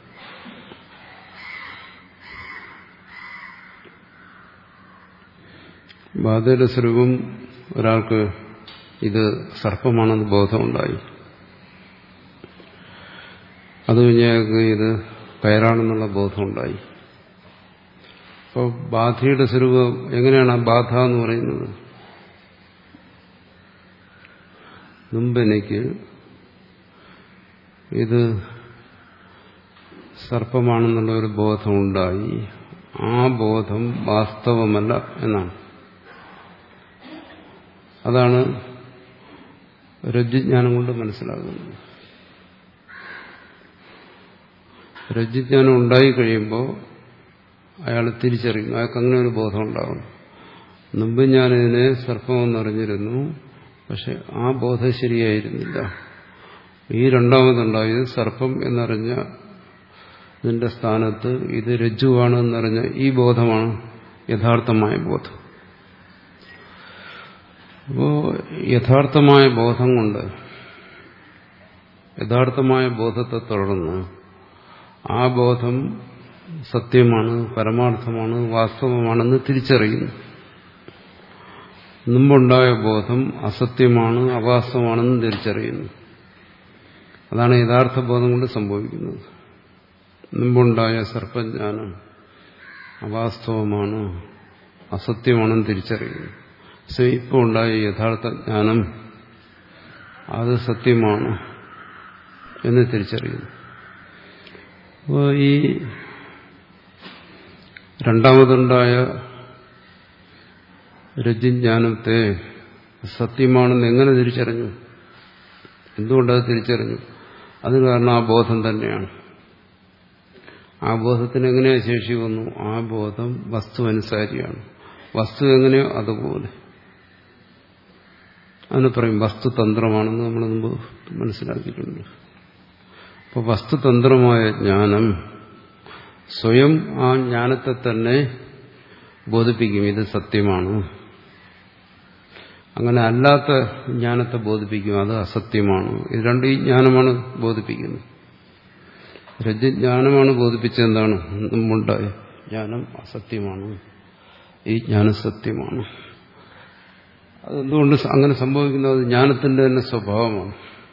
ബാധയുടെ സ്വരൂപം ഒരാൾക്ക് ഇത് സർപ്പമാണെന്ന് ബോധമുണ്ടായി. അത് കഴിഞ്ഞ് ഇത് കയറാണെന്നുള്ള ബോധമുണ്ടായി. അപ്പോൾ ബാധയുടെ സ്വരൂപം എങ്ങനെയാണ് ആ ബാധ എന്ന് പറയുന്നത്? മുമ്പ് എനിക്ക് ഇത് സർപ്പമാണെന്നുള്ള ഒരു ബോധമുണ്ടായി. ആ ബോധം വാസ്തവമല്ല എന്നാണ്. അതാണ് രജ്ജുജ്ഞാനം കൊണ്ട് മനസ്സിലാകുന്നത്. രജ്ജുജ്ഞാനം ഉണ്ടായിക്കഴിയുമ്പോൾ അയാൾ തിരിച്ചറിയുന്നു. അയാൾക്ക് അങ്ങനെ ഒരു ബോധം ഉണ്ടാകും. മുമ്പ് ഞാനിതിനെ സർപ്പമെന്നറിഞ്ഞിരുന്നു, പക്ഷെ ആ ബോധം ശരിയായിരുന്നില്ല. ഈ രണ്ടാമതുണ്ടായത് സർപ്പം എന്നറിഞ്ഞ ഇതിന്റെ സ്ഥാനത്ത് ഇത് രജ്ജുവാണ് എന്നറിഞ്ഞ ഈ ബോധമാണ് യഥാർത്ഥമായ ബോധം. അപ്പോ യഥാർത്ഥമായ ബോധം കൊണ്ട് യഥാർത്ഥമായ ബോധത്തെ തുടർന്ന് ആ ബോധം സത്യമാണ്, പരമാർത്ഥമാണ്, വാസ്തവമാണെന്ന് തിരിച്ചറിയുന്നു. മുമ്പുണ്ടായ ബോധം അസത്യമാണ്, അവാസ്തവമാണെന്ന് തിരിച്ചറിയുന്നു. അതാണ് യഥാർത്ഥ ബോധം കൊണ്ട് സംഭവിക്കുന്നത്. മുമ്പുണ്ടായ സർപ്പജ്ഞാനം അവാസ്തവമാണ്, അസത്യമാണെന്ന് തിരിച്ചറിയുന്നു. സോ ഇപ്പോൾ ഉണ്ടായ യഥാർത്ഥ ജ്ഞാനം അത് സത്യമാണ് എന്ന് തിരിച്ചറിയുന്നു. അപ്പോൾ ഈ രണ്ടാമതുണ്ടായ രജ്ജുജ്ഞാനത്തെ സത്യമാണെന്ന് എങ്ങനെ തിരിച്ചറിഞ്ഞു? എന്തുകൊണ്ടത് തിരിച്ചറിഞ്ഞു? അത് കാരണം ആ ബോധം തന്നെയാണ്. ആ ബോധത്തിന് എങ്ങനെയാ ശേഷി വന്നു? ആ ബോധം വസ്തുവനുസാരിയാണ്. വസ്തു എങ്ങനെയോ അതുപോലെ. അതിന് പറയും വസ്തുതന്ത്രമാണെന്ന് നമ്മൾ മുമ്പ് മനസ്സിലാക്കിയിട്ടുണ്ട്. അപ്പോൾ വസ്തുതന്ത്രമായ ജ്ഞാനം സ്വയം ആ ജ്ഞാനത്തെ തന്നെ ബോധിപ്പിക്കും, ഇത് സത്യമാണ്. അങ്ങനെ അല്ലാത്ത ജ്ഞാനത്തെ ബോധിപ്പിക്കും, അത് അസത്യമാണ്. ഇത് രണ്ടും ഈ ജ്ഞാനമാണ് ബോധിപ്പിക്കുന്നത്. രജ്ജുജ്ഞാനമാണ് ബോധിപ്പിച്ചെന്താണ്? മുമ്പുണ്ടായ ജ്ഞാനം അസത്യമാണ്, ഈ ജ്ഞാനം സത്യമാണ്. അതെന്തുകൊണ്ട് അങ്ങനെ സംഭവിക്കുന്നത്? ജ്ഞാനത്തിന്റെ തന്നെ സ്വഭാവമാണ്.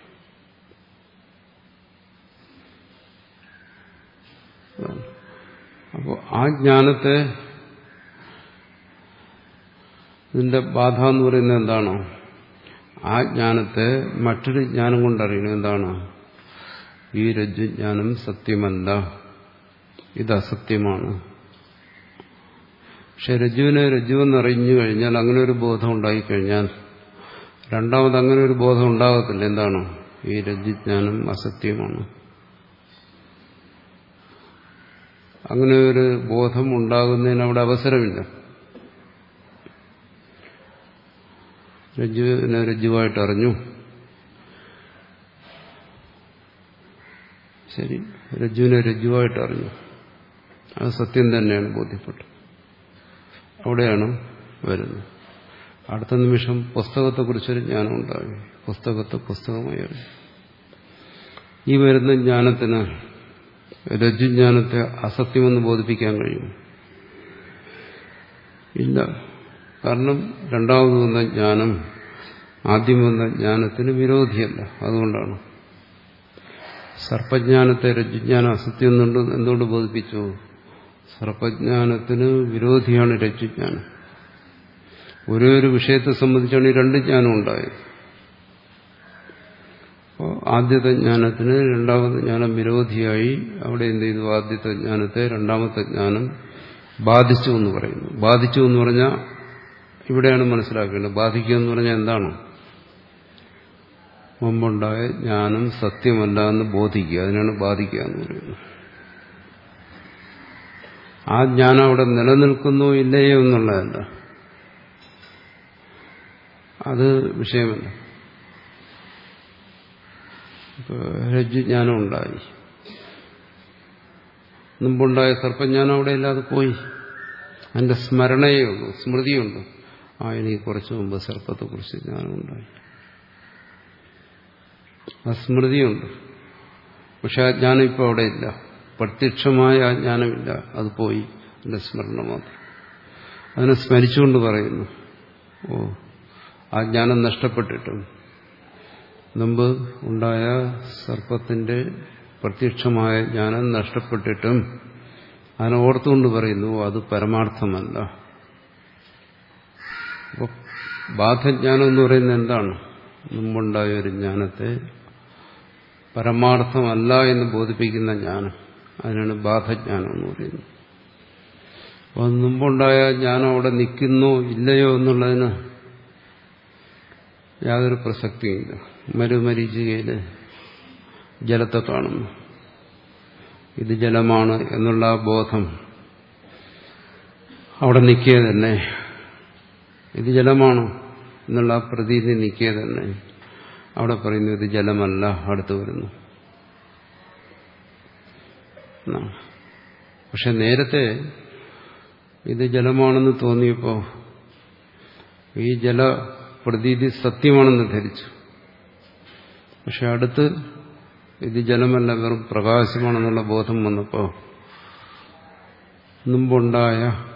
അപ്പോൾ ആ ജ്ഞാനത്തെ ഇതിന്റെ ബാധ എന്ന് പറയുന്നത് എന്താണോ? ആ ജ്ഞാനത്തെ മറ്റൊരു ജ്ഞാനം കൊണ്ടറിയണം. എന്താണ്? ഈ രജ്ജുജ്ഞാനം സത്യമല്ല, ഇത് അസത്യമാണ്. പക്ഷെ രജ്ജുവിനെ രജ്ജുവെന്നറിഞ്ഞു കഴിഞ്ഞാൽ, അങ്ങനെ ഒരു ബോധം ഉണ്ടായിക്കഴിഞ്ഞാൽ രണ്ടാമത് അങ്ങനെ ഒരു ബോധം ഉണ്ടാകത്തില്ല. എന്താണ്? ഈ രജ്ജുജ്ഞാനം അസത്യമാണ്. അങ്ങനെ ഒരു ബോധം ഉണ്ടാകുന്നതിന് അവിടെ അവസരമില്ല. രജ്ജുവിനെ രജ്ജുവായിട്ട് അറിഞ്ഞു. ശരി, രജ്ജുവിനെ രജ്ജുവായിട്ട് അറിഞ്ഞു, അത് സത്യം തന്നെയാണ് ബോധ്യപ്പെട്ടു. അവിടെയാണ് വരുന്നത്. അടുത്ത നിമിഷം പുസ്തകത്തെക്കുറിച്ചൊരു ജ്ഞാനം ഉണ്ടായി, പുസ്തകത്തെ പുസ്തകമായി അറിഞ്ഞു. ഈ വരുന്ന ജ്ഞാനത്തിന് രജ്ജുജ്ഞാനത്തെ അസത്യമെന്ന് ബോധിപ്പിക്കാൻ കഴിയും? ഇല്ല. കാരണം രണ്ടാമത് വന്ന ജ്ഞാനം ആദ്യം വന്ന ജ്ഞാനത്തിന് വിരോധിയല്ല. അതുകൊണ്ടാണ് സർപ്പജ്ഞാനത്തെ രജ്ജുജ്ഞാനം അസത്യം എന്നുണ്ട് എന്തുകൊണ്ട് ബോധിപ്പിച്ചു? സർപ്പജ്ഞാനത്തിന് വിരോധിയാണ് രജ്ജുജ്ഞാനം. ഒരേ ഒരു വിഷയത്തെ സംബന്ധിച്ചാണ് ഈ രണ്ട് ജ്ഞാനം ഉണ്ടായത്. അപ്പോൾ ആദ്യത്തെ ജ്ഞാനത്തിന് രണ്ടാമത്തെ ജ്ഞാനം വിരോധിയായി. അവിടെ എന്ത് ചെയ്തു? ആദ്യത്തെ ജ്ഞാനത്തെ രണ്ടാമത്തെ ജ്ഞാനം ബാധിച്ചു എന്ന് പറയുന്നു. ബാധിച്ചു എന്ന് പറഞ്ഞാൽ ഇവിടെയാണ് മനസ്സിലാക്കേണ്ടത്. ബാധിക്കുക എന്ന് പറഞ്ഞാൽ എന്താണ്? മുമ്പുണ്ടായ ജ്ഞാനം സത്യമല്ല എന്ന് ബോധിക്കുക, അതിനാണ് ബാധിക്കുക എന്ന് പറയുന്നത്. ആ ജ്ഞാനം അവിടെ നിലനിൽക്കുന്നോ ഇല്ലയോ എന്നുള്ളതല്ല, അത് വിഷയമല്ല. രജ്ജുജ്ഞാനം ഉണ്ടായി, മുമ്പുണ്ടായ സർപ്പജ്ഞാനം അവിടെ ഇല്ലാതെ പോയി. അതിന്റെ സ്മരണയേ ഉള്ളൂ, സ്മൃതിയുണ്ട്. ആ എനിക്ക് കുറച്ചു മുമ്പ് സർപ്പത്തെക്കുറിച്ച് ജ്ഞാനമുണ്ടായി, ആ സ്മൃതിയുണ്ട്. പക്ഷെ ആ ജ്ഞാനം ഇപ്പോൾ അവിടെ ഇല്ല, പ്രത്യക്ഷമായ ആ ജ്ഞാനമില്ല, അത് പോയി, അതിന്റെ സ്മരണ മാത്രം. അതിനെ സ്മരിച്ചുകൊണ്ട് പറയുന്നു, ഓ ആ ജ്ഞാനം നഷ്ടപ്പെട്ടിട്ടും മുമ്പ് ഉണ്ടായ സർപ്പത്തിന്റെ പ്രത്യക്ഷമായ ജ്ഞാനം നഷ്ടപ്പെട്ടിട്ടും അതിനെ ഓർത്തുകൊണ്ട് പറയുന്നു അത് പരമാർത്ഥമല്ല. അപ്പോൾ ബാധജ്ഞാനം എന്ന് പറയുന്നത് എന്താണ്? മുമ്പുണ്ടായ ഒരു ജ്ഞാനത്തെ പരമാർത്ഥമല്ല എന്ന് ബോധിപ്പിക്കുന്ന ജ്ഞാനം, അതിനാണ് ബാധജ്ഞാനം എന്ന് പറയുന്നത്. അപ്പോൾ മുമ്പുണ്ടായ ജ്ഞാനം അവിടെ നിൽക്കുന്നോ ഇല്ലയോ എന്നുള്ളതിന് യാതൊരു പ്രസക്തിയില്ല. മരുമരീചികയിൽ ജലത്തെ കാണുന്നു, ഇത് ജലമാണ് എന്നുള്ള ആ ബോധം അവിടെ നിൽക്കുക തന്നെ. ഇത് ജലമാണ് എന്നുള്ള ആ പ്രതീതി നിൽക്കുക തന്നെ. അവിടെ പറയുന്നു ഇത് ജലമല്ല, അടുത്ത് വരുന്നു. പക്ഷെ നേരത്തെ ഇത് ജലമാണെന്ന് തോന്നിയപ്പോൾ ഈ ജല പ്രതീതി സത്യമാണെന്ന് ധരിച്ചു. പക്ഷെ അടുത്ത് ഇത് ജലമല്ല, വെറും പ്രകാശമാണെന്നുള്ള ബോധം വന്നപ്പോൾ മുമ്പുണ്ടായ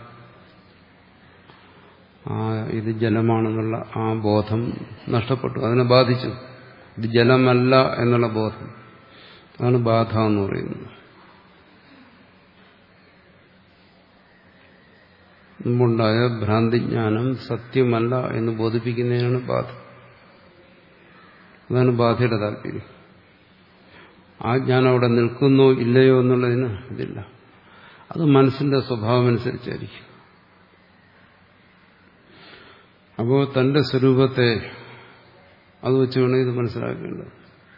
ആ ഇത് ജലമാണെന്നുള്ള ആ ബോധം നഷ്ടപ്പെട്ടു, അതിനെ ബാധിച്ചു. ഇത് ജലമല്ല എന്നുള്ള ബോധം, അതാണ് ബാധ എന്ന് പറയുന്നത്. മുമ്പുണ്ടായ ഭ്രാന്തിജ്ഞാനം സത്യമല്ല എന്ന് ബോധിപ്പിക്കുന്നതിനാണ് ബാധ. അതാണ് ബാധയുടെ താല്പര്യം. ആ ജ്ഞാനം അവിടെ നിൽക്കുന്നോ ഇല്ലയോ എന്നുള്ളതിന് ഇതില്ല, അത് മനസ്സിന്റെ സ്വഭാവമനുസരിച്ചായിരിക്കും. അപ്പോൾ തന്റെ സ്വരൂപത്തെ അത് വെച്ച് വേണം ഇത് മനസ്സിലാക്കേണ്ടത്.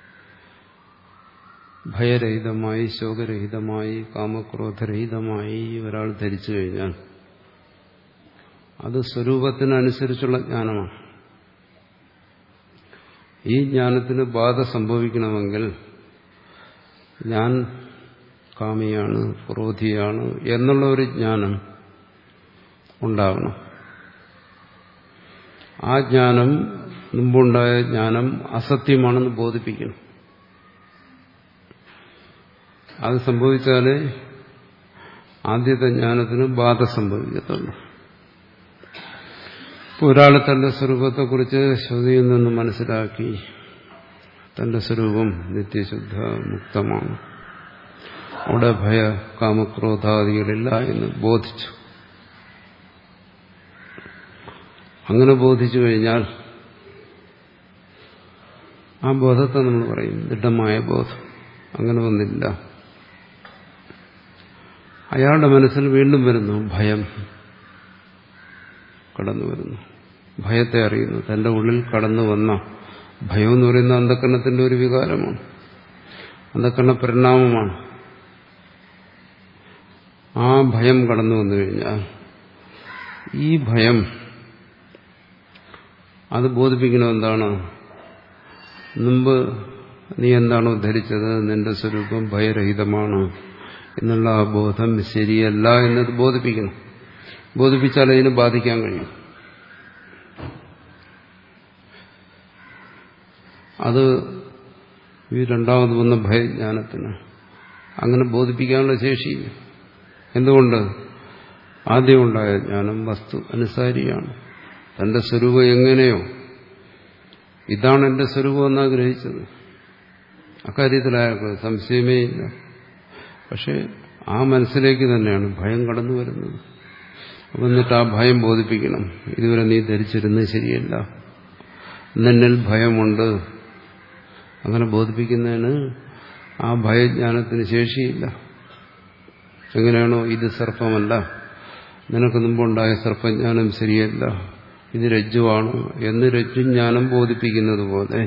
ഭയരഹിതമായി, ശോകരഹിതമായി, കാമക്രോധരഹിതമായി ഒരാൾ ധരിച്ചു കഴിഞ്ഞാൽ അത് സ്വരൂപത്തിനനുസരിച്ചുള്ള ജ്ഞാനമാണ്. ഈ ജ്ഞാനത്തിന് ബാധ സംഭവിക്കണമെങ്കിൽ ഞാൻ കാമിയാണ്, ക്രോധിയാണ് എന്നുള്ള ഒരു ജ്ഞാനം ഉണ്ടാവണം. ആ ജ്ഞാനം, മുമ്പുണ്ടായ ജ്ഞാനം അസത്യമാണെന്ന് ബോധിപ്പിക്കണം. അത് സംഭവിച്ചാലേ ആദ്യത്തെ ജ്ഞാനത്തിന് ബാധ സംഭവിക്കത്തുള്ളൂ. ഒരാൾ തന്റെ സ്വരൂപത്തെക്കുറിച്ച് ശ്രുതിയിൽ നിന്ന് മനസ്സിലാക്കി തന്റെ സ്വരൂപം നിത്യശുദ്ധ മുക്തമാണ്, അവിടെ ഭയ കാമക്രോധാദികളില്ല എന്ന് ബോധിച്ചു. അങ്ങനെ ബോധിച്ചു കഴിഞ്ഞാൽ ആ ബോധത്തെ നമ്മൾ പറയും ദൃഢമായ ബോധം. അങ്ങനെ വന്നില്ല. അയാളുടെ മനസ്സിൽ വീണ്ടും വരുന്നു ഭയം, കടന്നു വരുന്നു. ഭയത്തെ അറിയുന്നു. തന്റെ ഉള്ളിൽ കടന്നു വന്ന ഭയം എന്ന് പറയുന്ന അന്ധക്കരണത്തിന്റെ ഒരു വികാരമാണ്, അന്ധക്കരണ പരിണാമമാണ്. ആ ഭയം കടന്നു വന്നു കഴിഞ്ഞാൽ ഈ ഭയം അത് ബോധിപ്പിക്കണം എന്താണ്? മുമ്പ് നീ എന്താണോ ധരിച്ചത് നിന്റെ സ്വരൂപം ഭയരഹിതമാണ് എന്നുള്ള ആ ബോധം ശരിയല്ല എന്നത് ബോധിപ്പിക്കണം. ബോധിപ്പിച്ചാൽ അതിനെ ബാധിക്കാൻ കഴിയും. അത് ഈ രണ്ടാമത് വന്ന ഭയജ്ഞാനത്തിന് അങ്ങനെ ബോധിപ്പിക്കാനുള്ള ശേഷിയില്ല. എന്തുകൊണ്ട്? ആദ്യം ഉണ്ടായ ജ്ഞാനം വസ്തു അനുസാരിയാണ്. തന്റെ സ്വരൂപം എങ്ങനെയോ ഇതാണ് എന്റെ സ്വരൂപം എന്നാണ് ഗ്രഹിച്ചത്. അക്കാര്യത്തിൽ അയാൾക്ക് സംശയമേ ഇല്ല. പക്ഷെ ആ മനസ്സിലേക്ക് തന്നെയാണ് ഭയം കടന്നു വരുന്നത്. അപ്പം എന്നിട്ട് ആ ഭയം ബോധിപ്പിക്കണം. ഇതുവരെ നീ ധരിച്ചിരുന്നത് ശരിയല്ല, നിന്നിൽ ഭയമുണ്ട്. അങ്ങനെ ബോധിപ്പിക്കുന്നതിന് ആ ഭയജ്ഞാനത്തിന് ശേഷിയില്ല. എങ്ങനെയാണോ ഇത് സർപ്പമല്ല, നിനക്ക് മുമ്പുണ്ടായ സർപ്പജ്ഞാനം ശരിയല്ല, ഇത് രജ്ജുവാണ് എന്ന് രജ്ജുജ്ഞാനം ബോധിപ്പിക്കുന്നത് പോലെ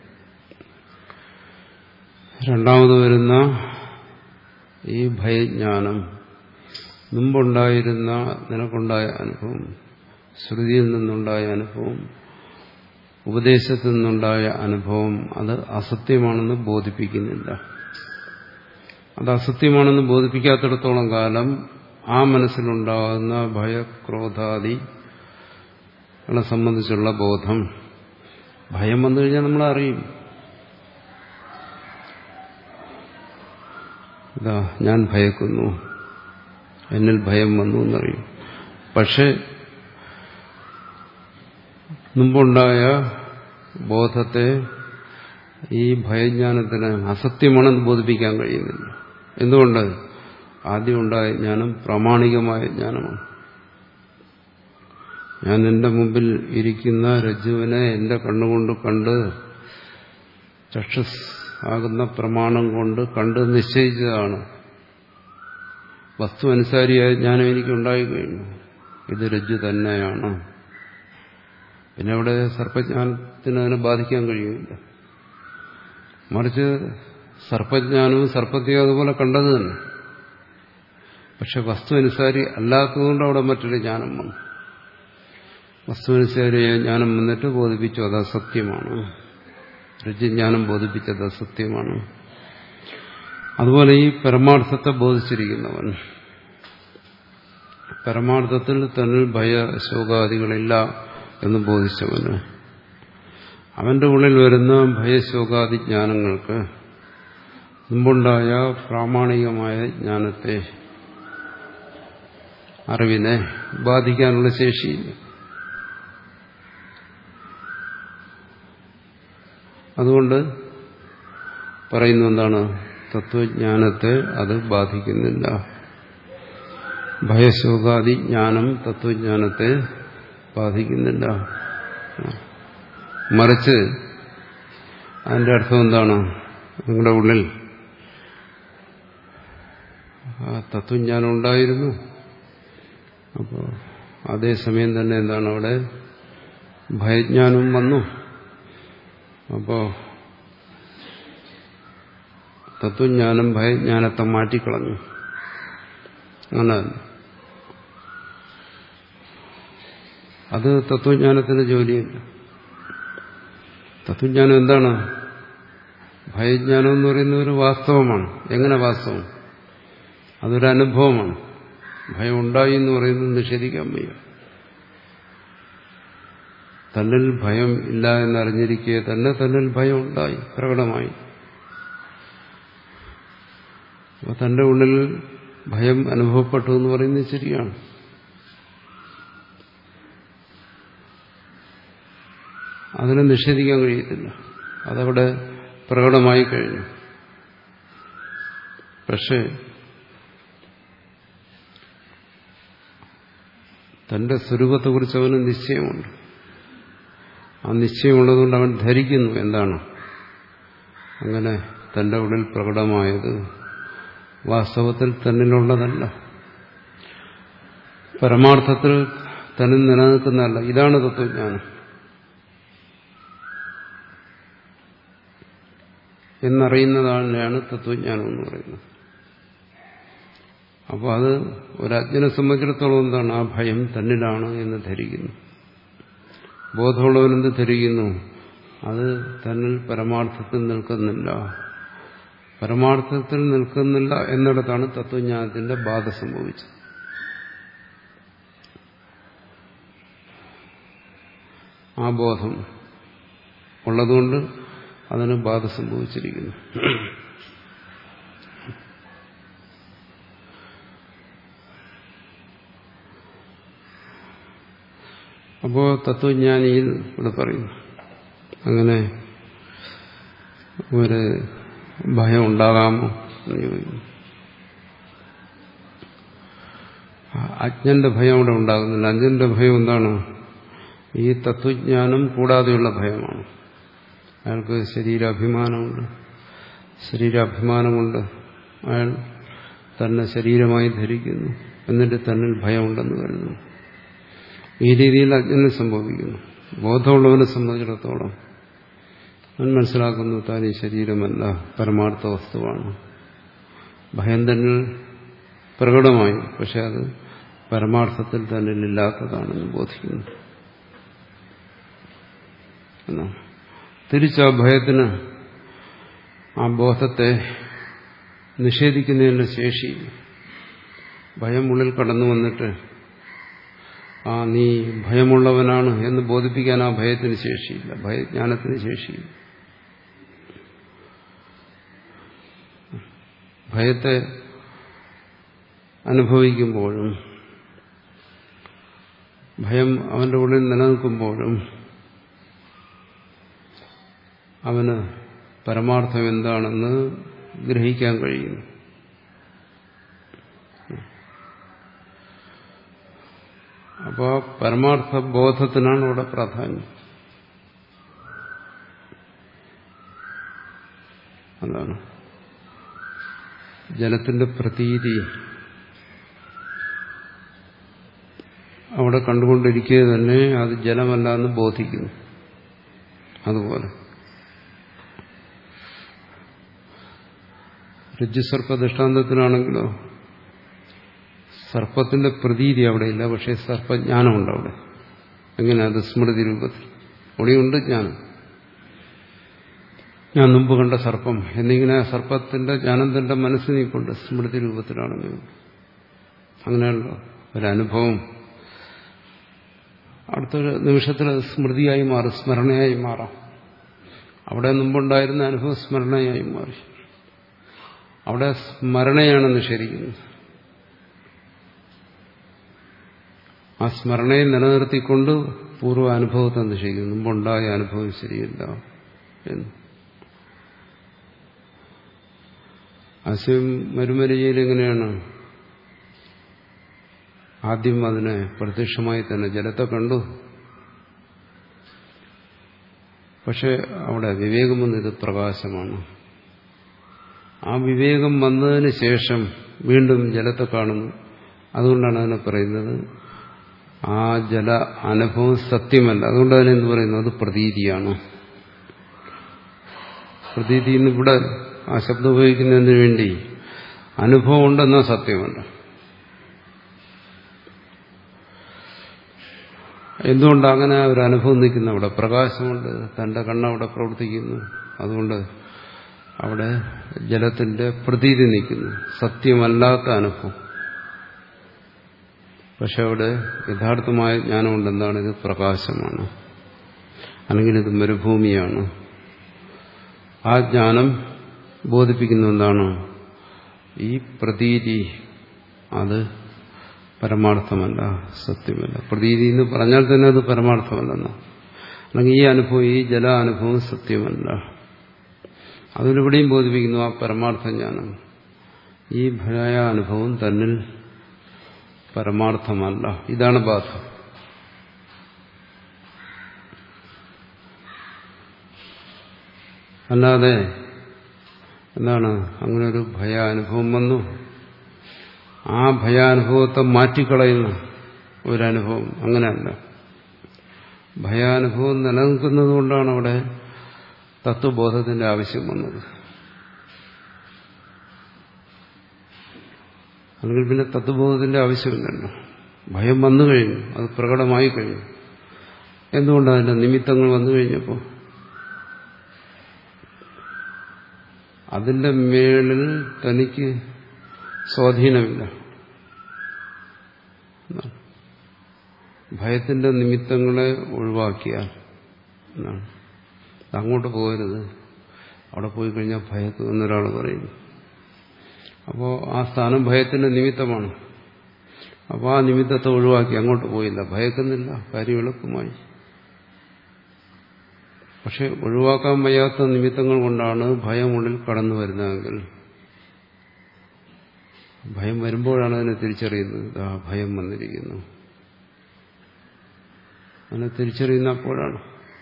രണ്ടാമത് വരുന്ന ഈ ഭയജ്ഞാനം മുമ്പുണ്ടായിരുന്ന നിനക്കുണ്ടായ അനുഭവം, ശ്രുതിയിൽ നിന്നുണ്ടായ അനുഭവം, ഉപദേശത്തിൽ നിന്നുണ്ടായ അനുഭവം അത് അസത്യമാണെന്ന് ബോധിപ്പിക്കുന്നില്ല. അത് അസത്യമാണെന്ന് ബോധിപ്പിക്കാത്തിടത്തോളം കാലം ആ മനസ്സിലുണ്ടാകുന്ന ഭയക്രോധാദികളെ സംബന്ധിച്ചുള്ള ബോധം, ഭയം വന്നു കഴിഞ്ഞാൽ നമ്മൾ അറിയും. ഇതാ ഞാൻ ഭയക്കുന്നു, എന്നിൽ ഭയം വന്നു എന്നറിയും. പക്ഷെ മുമ്പുണ്ടായ ബോധത്തെ ഈ ഭയജ്ഞാനത്തിന് അസത്യമാണെന്ന് ബോധിപ്പിക്കാൻ കഴിയുന്നില്ല. എന്തുകൊണ്ട്? ആദ്യം ഉണ്ടായ ജ്ഞാനം പ്രാമാണികമായ ജ്ഞാനമാണ്. ഞാൻ എന്റെ മുമ്പിൽ ഇരിക്കുന്ന രജ്ജുവിനെ എന്റെ കണ്ണുകൊണ്ട് കണ്ട്, ചക്ഷുസ് ആകുന്ന പ്രമാണം കൊണ്ട് കണ്ട് നിശ്ചയിച്ചതാണ്. വസ്തു അനുസാരിയായ ജ്ഞാനം എനിക്കുണ്ടായി കഴിഞ്ഞു, ഇത് രജ്ജു തന്നെയാണ്. പിന്നെ അവിടെ സർപ്പജ്ഞാനത്തിന് അതിനെ ബാധിക്കാൻ കഴിയുമില്ല. മറിച്ച് സർപ്പജ്ഞാനവും സർപ്പത്തെയും അതുപോലെ കണ്ടത് തന്നെ. പക്ഷെ വസ്തു അനുസാരി അല്ലാത്തതുകൊണ്ട് അവിടെ മറ്റൊരു ജ്ഞാനം വന്നു. വസ്തു അനുസാരിയായ ജ്ഞാനം വന്നിട്ട് ബോധിപ്പിച്ചു അത് അസത്യമാണ്. രജ്ജുജ്ഞാനം ബോധിപ്പിച്ചത് അസത്യമാണ്. അതുപോലെ ഈ പരമാർത്ഥത്തെ ബോധിച്ചിരിക്കുന്നവൻ, പരമാർത്ഥത്തിൽ തന്നിൽ ഭയശോകാദികളില്ല എന്ന് ബോധിച്ചവന്, അവന്റെ ഉള്ളിൽ വരുന്ന ഭയശോകാദി ജ്ഞാനങ്ങൾക്ക് മുമ്പുണ്ടായ പ്രാമാണികമായ ജ്ഞാനത്തെ, അറിവിനെ ബാധിക്കാനുള്ള ശേഷിയില്ല. അതുകൊണ്ട് പറയുന്ന എന്താണ്? തത്വജ്ഞാനത്തെ അത് ബാധിക്കുന്നില്ല. ഭയശോകാദി ജ്ഞാനം തത്വജ്ഞാനത്തെ ബാധിക്കുന്നില്ല. മറിച്ച് അതിന്റെ അർത്ഥം എന്താണ്? നിങ്ങളുടെ ഉള്ളിൽ ആ തത്വജ്ഞാനം ഉണ്ടായിരുന്നു. അപ്പോൾ അതേസമയം തന്നെ എന്താണ് അവിടെ ഭയജ്ഞാനവും വന്നു. അപ്പോൾ തത്വജ്ഞാനം ഭയജ്ഞാനത്തെ മാറ്റിക്കളഞ്ഞു. അങ്ങനെ അത് തത്വജ്ഞാനത്തിന് ജോലിയില്ല. തത്വജ്ഞാനം എന്താണ്? ഭയജ്ഞാനം എന്ന് പറയുന്ന ഒരു വാസ്തവമാണ്. എങ്ങനെ വാസ്തവം? അതൊരു അനുഭവമാണ്. ഭയം ഉണ്ടായി എന്ന് പറയുന്നത് നിഷേധിക്കാൻ വയ്യ. തന്നിൽ ഭയം ഇല്ല എന്നറിഞ്ഞിരിക്കെ തന്നെ തന്നിൽ ഭയം ഉണ്ടായി, പ്രകടമായി. അപ്പൊ തന്റെ ഉള്ളിൽ ഭയം അനുഭവപ്പെട്ടു എന്ന് പറയുന്നത് ശരിയാണ്. അതിനെ നിഷേധിക്കാൻ കഴിയത്തില്ല. അതവിടെ പ്രകടമായി കഴിഞ്ഞു. പക്ഷേ തന്റെ സ്വരൂപത്തെക്കുറിച്ച് അവന് നിശ്ചയമുണ്ട്. ആ നിശ്ചയമുള്ളതുകൊണ്ട് അവൻ ധരിക്കുന്നു എന്താണ് അങ്ങനെ തന്റെ ഉള്ളിൽ പ്രകടമായത് വാസ്തവത്തിൽ തന്നിലുള്ളതല്ല, പരമാർത്ഥത്തിൽ തന്നിൽ നിലനിൽക്കുന്നതല്ല. ഇതാണ് തത്വജ്ഞാനം എന്നറിയുന്നതാണ് തത്വജ്ഞാനം എന്ന് പറയുന്നത്. അപ്പോൾ അത് ഒരജ്ഞനെ സംബന്ധിച്ചിടത്തോളം എന്താണ്? ആ ഭയം തന്നിലാണ് എന്ന് ധരിക്കുന്നു. ബോധമുള്ളവനെന്ത് ധരിക്കുന്നു? അത് തന്നിൽ പരമാർത്ഥത്തിൽ നിൽക്കുന്നില്ല. പരമാർത്ഥത്തിൽ നിൽക്കുന്നില്ല എന്നിടത്താണ് തത്വജ്ഞാനത്തിന്റെ ബാധ സംഭവിച്ചത്. ആ ബോധം ഉള്ളതുകൊണ്ട് അതിന് ബാധ സംഭവിച്ചിരിക്കുന്നു. അപ്പോ തത്വജ്ഞാനിയിൽ ഇവിടെ പറയുന്നു, അങ്ങനെ ഒരു ഭയം ഉണ്ടാകാമോ എന്ന് ചോദിക്കുന്നു. അജ്ഞന്റെ ഭയം അവിടെ ഉണ്ടാകുന്നില്ല. അജ്ഞന്റെ ഭയം എന്താണ്? ഈ തത്വജ്ഞാനം കൂടാതെയുള്ള ഭയമാണ്. അയാൾക്ക് ശരീരാഭിമാനമുണ്ട്. ശരീരാഭിമാനം കൊണ്ട് അയാൾ തന്നെ ശരീരമായി ധരിക്കുന്നു. എന്നിട്ട് തന്നിൽ ഭയമുണ്ടെന്ന് കരുതുന്നു. ഈ രീതിയിൽ അജ്ഞന് സംഭവിക്കുന്നു. ബോധമുള്ളവനെ സംബന്ധിച്ചിടത്തോളം അവൻ മനസ്സിലാക്കുന്നു താൻ ഈ ശരീരമല്ല, പരമാർത്ഥ വസ്തുവാണ്. ഭയം തന്നെ പ്രകടമായി, പക്ഷെ അത് പരമാർത്ഥത്തിൽ തന്നെ ഇല്ലാത്തതാണെന്ന് ബോധിക്കുന്നു. തിരിച്ച് ആ ഭയത്തിന്, ആ ബോധത്തെ നിഷേധിക്കുന്നതിന്റെ ശേഷി, ഭയം ഉള്ളിൽ കടന്നു വന്നിട്ട് ആ നീ ഭയമുള്ളവനാണ് എന്ന് ബോധിപ്പിക്കാൻ ആ ഭയത്തിന് ശേഷിയില്ല, ഭയജ്ഞാനത്തിന് ശേഷിയില്ല. ഭയത്തെ അനുഭവിക്കുമ്പോഴും ഭയം അവന്റെ ഉള്ളിൽ നിലനിൽക്കുമ്പോഴും അവന് പരമാർത്ഥം എന്താണെന്ന് ഗ്രഹിക്കാൻ കഴിയുന്നു. അപ്പോൾ പരമാർത്ഥ ബോധത്തിനാണ് ഇവിടെ പ്രാധാന്യം. അതാണ് ജലത്തിന്റെ പ്രതീതി അവിടെ കണ്ടുകൊണ്ടിരിക്കുക തന്നെ അത് ജലമല്ല എന്ന് ബോധിക്കുന്നു. അതുപോലെ രജ്ജുസർപ്പ ദൃഷ്ടാന്തത്തിനാണെങ്കിലോ സർപ്പത്തിന്റെ പ്രതീതി അവിടെയില്ല, പക്ഷേ സർപ്പജ്ഞാനമുണ്ട് അവിടെ. എങ്ങനെ? അത് സ്മൃതി രൂപത്തിൽ അവിടെയുണ്ട് ജ്ഞാനം. ഞാൻ മുമ്പ് കണ്ട സർപ്പം എന്നിങ്ങനെ സർപ്പത്തിന്റെ ജ്ഞാനം തന്റെ മനസ്സിനെക്കൊണ്ട് സ്മൃതി രൂപത്തിലാണെങ്കിലും അങ്ങനെയല്ലോ ഒരനുഭവം അടുത്തൊരു നിമിഷത്തിൽ അത് സ്മൃതിയായി മാറും, സ്മരണയായി മാറാം. അവിടെ മുമ്പുണ്ടായിരുന്ന അനുഭവം സ്മരണയായി മാറി. അവിടെ സ്മരണയാണ് നിഷേധിക്കുന്നത്. ആ സ്മരണയെ നിലനിർത്തിക്കൊണ്ട് പൂർവ്വ അനുഭവത്തെ നിഷേധിക്കുന്നു. മുമ്പുണ്ടായ അനുഭവം ശരിയല്ല എന്ന്. ആശയം മരുമരിയിൽ എങ്ങനെയാണ്? ആദ്യം അതിനെ പ്രത്യക്ഷമായി തന്നെ ജലത്തെ കണ്ടു, പക്ഷെ അവിടെ വിവേകം വന്നത് പ്രകാശമാണ്. ആ വിവേകം വന്നതിന് ശേഷം വീണ്ടും ജലത്തെ കാണുന്നു. അതുകൊണ്ടാണ് അതിനെ പറയുന്നത് ആ ജല അനുഭവം സത്യമല്ല. അതുകൊണ്ട് അതിനെന്ത് പറയുന്നു? അത് പ്രതീതിയാണ്. പ്രതീതി ഇവിടെ ആ ശബ്ദം ഉപയോഗിക്കുന്നതിന് വേണ്ടി അനുഭവം ഉണ്ടെന്നാൽ സത്യമല്ല. എന്തുകൊണ്ട് അങ്ങനെ ഒരു അനുഭവം നിൽക്കുന്നു? അവിടെ പ്രകാശമുണ്ട്, തന്റെ കണ്ണവിടെ പ്രവർത്തിക്കുന്നു. അതുകൊണ്ട് അവിടെ ജലത്തിന്റെ പ്രതീതി നിൽക്കുന്നു, സത്യമല്ലാത്ത അനുഭവം. പക്ഷെ അവിടെ യഥാർത്ഥമായ ജ്ഞാനമുണ്ട്. എന്താണ്? ഇത് പ്രകാശമാണ്, അല്ലെങ്കിൽ ഇത് മരുഭൂമിയാണ്. ആ ജ്ഞാനം ബോധിപ്പിക്കുന്ന എന്താണ്? ഈ പ്രതീതി അത് പരമാർത്ഥമല്ല, സത്യമല്ല. പ്രതീതി എന്ന് പറഞ്ഞാൽ തന്നെ അത് പരമാർത്ഥമല്ലെന്ന്. അല്ലെങ്കിൽ ഈ അനുഭവം, ഈ ജല അനുഭവം സത്യമല്ല. അതിലിവിടെയും ബോധിപ്പിക്കുന്നു ആ പരമാർത്ഥ ജ്ഞാനം, ഈ ഭയ അനുഭവം തന്നിൽ പരമാർത്ഥമല്ല. ഇതാണ് ബാധ. അല്ലാതെ എന്താണ്? അങ്ങനെ ഒരു ഭയാനുഭവം വന്നു, ആ ഭയാനുഭവത്തെ മാറ്റിക്കളയുന്ന ഒരനുഭവം, അങ്ങനെയല്ല. ഭയാനുഭവം നിലനിൽക്കുന്നത് കൊണ്ടാണ് അവിടെ തത്വബോധത്തിന്റെ ആവശ്യം വന്നത്. അല്ലെങ്കിൽ പിന്നെ തത്വബോധത്തിന്റെ ആവശ്യമില്ലല്ലോ. ഭയം വന്നു കഴിഞ്ഞു, അത് പ്രകടമായി കഴിഞ്ഞു. എന്തുകൊണ്ടാണ് അതിന്റെ നിമിത്തങ്ങൾ വന്നു കഴിഞ്ഞപ്പോൾ അതിന്റെ മേളിൽ തനിക്ക് സ്വാധീനമില്ല. ഭയത്തിന്റെ നിമിത്തങ്ങളെ ഒഴിവാക്കിയാൽ എന്നാണ്. അങ്ങോട്ട് പോകരുത്, അവിടെ പോയി കഴിഞ്ഞാൽ ഭയക്കുന്നൊരാൾ പറയുന്നു. അപ്പോൾ ആ സ്ഥാനം ഭയത്തിന്റെ നിമിത്തമാണ്. അപ്പോൾ ആ നിമിത്തത്തെ ഒഴിവാക്കി അങ്ങോട്ട് പോയില്ല, ഭയക്കുന്നില്ല, കാര്യം എളുപ്പമായി. പക്ഷെ ഒഴിവാക്കാൻ വയ്യാത്ത നിമിത്തങ്ങൾ കൊണ്ടാണ് ഭയം ഉള്ളിൽ കടന്നു വരുന്നതെങ്കിൽ ഭയം വരുമ്പോഴാണ് അതിനെ തിരിച്ചറിയുന്നത്. ആ ഭയം വന്നിരിക്കുന്നു, അതിനെ തിരിച്ചറിയുന്ന അപ്പോഴാണ്.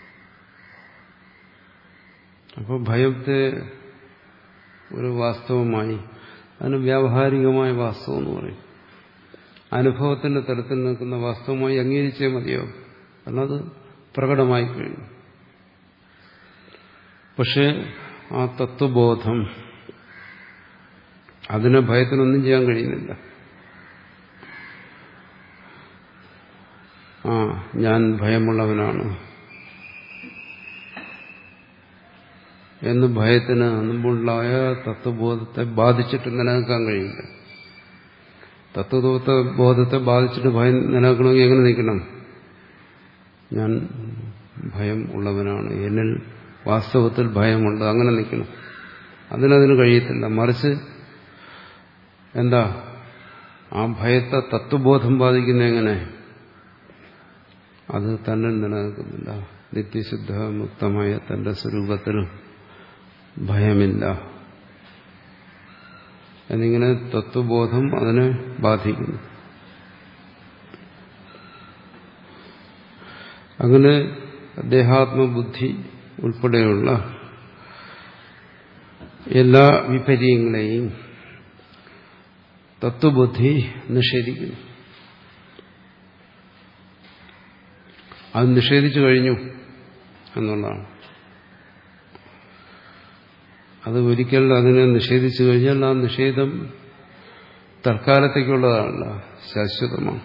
അപ്പോൾ ഭയത്തെ ഒരു വാസ്തവമായി, അതിന് വ്യാവഹാരികമായ വാസ്തവം എന്ന് പറയും. അനുഭവത്തിന്റെ തലത്തിൽ നിൽക്കുന്ന വാസ്തവമായി അംഗീകരിച്ചേ മതിയാവും, കാരണം അത് പ്രകടമായി കഴിഞ്ഞു. പക്ഷെ ആ തത്വബോധം, അതിനെ ഭയത്തിനൊന്നും ചെയ്യാൻ കഴിയുന്നില്ല. ആ ഞാൻ ഭയമുള്ളവനാണ് എന്ന് ഭയത്തിന് മുമ്പുണ്ടായ തത്വബോധത്തെ ബാധിച്ചിട്ട് നിലനിൽക്കാൻ കഴിയില്ല. തത്വബോധ ബോധത്തെ ബാധിച്ചിട്ട് ഭയം നിലനിൽക്കണമെങ്കിൽ എങ്ങനെ നിൽക്കണം? ഞാൻ ഭയം ഉള്ളവനാണ്, എന്നിൽ വാസ്തവത്തിൽ ഭയമുണ്ട്, അങ്ങനെ നിൽക്കണം. അതിനതിന് കഴിയത്തില്ല. മറിച്ച് എന്താ, ആ ഭയത്തെ തത്വബോധം ബാധിക്കുന്ന എങ്ങനെ? അത് തന്നെ നിലനിൽക്കുന്നില്ല. നിത്യശുദ്ധ മുക്തമായ തന്റെ സ്വരൂപത്തിൽ ഭയമില്ല എന്നിങ്ങനെ തത്വബോധം അതിനെ ബാധിക്കുന്നു. അങ്ങനെ ദേഹാത്മബുദ്ധി ഉൾപ്പെടെയുള്ള എല്ലാ വിപര്യങ്ങളെയും തത്വബുദ്ധി നിഷേധിക്കുന്നു. അത് നിഷേധിച്ചു കഴിഞ്ഞു എന്നുള്ളതാണ്. അത് ഒരിക്കൽ അതിനെ നിഷേധിച്ചു കഴിഞ്ഞാൽ ആ നിഷേധം തൽക്കാലത്തേക്കുള്ളതാണല്ല, ശാശ്വതമാണ്.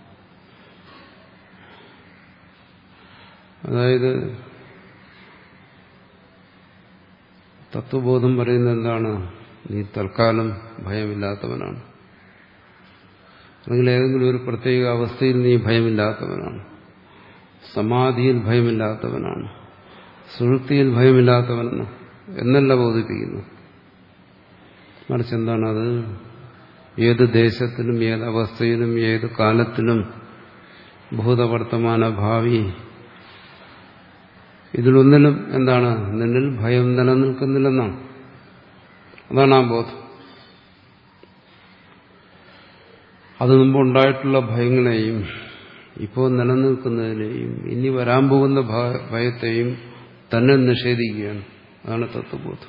അതായത് തത്വബോധം പറയുന്നത് എന്താണ്? നീ തൽക്കാലം ഭയമില്ലാത്തവനാണ്, അല്ലെങ്കിൽ ഏതെങ്കിലും ഒരു പ്രത്യേക അവസ്ഥയിൽ നീ ഭയമില്ലാത്തവനാണ്, സമാധിയിൽ ഭയമില്ലാത്തവനാണ്, സുഷുപ്തിയിൽ ഭയമില്ലാത്തവനാണ് എന്നല്ല ബോധിപ്പിക്കുന്നു. മറിച്ച് എന്താണത്? ഏത് ദേശത്തിലും ഏത് അവസ്ഥയിലും ഏത് കാലത്തിലും ഭൂതവർത്തമാന ഭാവി ഇതിലൊന്നിലും എന്താണ്? നിന്നിൽ ഭയം നിലനിൽക്കുന്നില്ലെന്നാണ്. അതാണ് ആ ബോധം. അത് മുമ്പുണ്ടായിട്ടുള്ള ഭയങ്ങളെയും ഇപ്പോൾ നിലനിൽക്കുന്നതിനെയും ഇനി വരാൻ പോകുന്ന ഭയത്തെയും തന്നെ നിഷേധിക്കുകയാണ്. അതാണ് തത്വബോധം.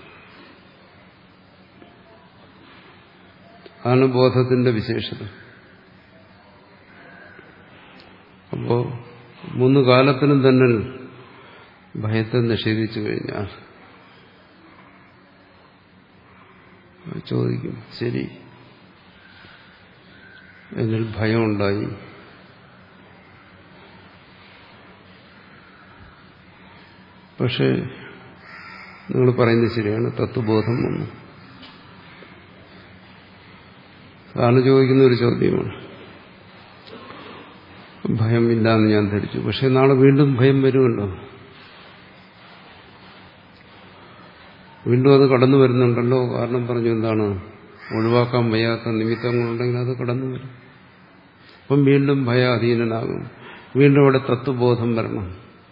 അതാണ് ബോധത്തിന്റെ വിശേഷത. അപ്പോ മൂന്ന് കാലത്തിനും തന്നെ ഭയത്തെ നിഷേധിച്ചു കഴിഞ്ഞാൽ ചോദിക്കും, ശരി, എന്നിൽ ഭയമുണ്ടായി, പക്ഷേ നിങ്ങൾ പറയുന്നത് ശരിയാണ്, തത്വബോധം വന്നു. അതാണ് ചോദിക്കുന്ന ഒരു ചോദ്യമാണ്. ഭയമില്ല എന്ന് ഞാൻ ധരിച്ചു, പക്ഷെ നാളെ വീണ്ടും ഭയം വരുമല്ലോ, വീണ്ടും അത് കടന്നു വരുന്നുണ്ടല്ലോ. കാരണം പറഞ്ഞു എന്താണ്? ഒഴിവാക്കാൻ വയ്യാത്ത നിമിത്തങ്ങളുണ്ടെങ്കിൽ അത് കടന്നു വരും. അപ്പം വീണ്ടും ഭയ അധീനനാകും. വീണ്ടും അവിടെ തത്വബോധം വരണം,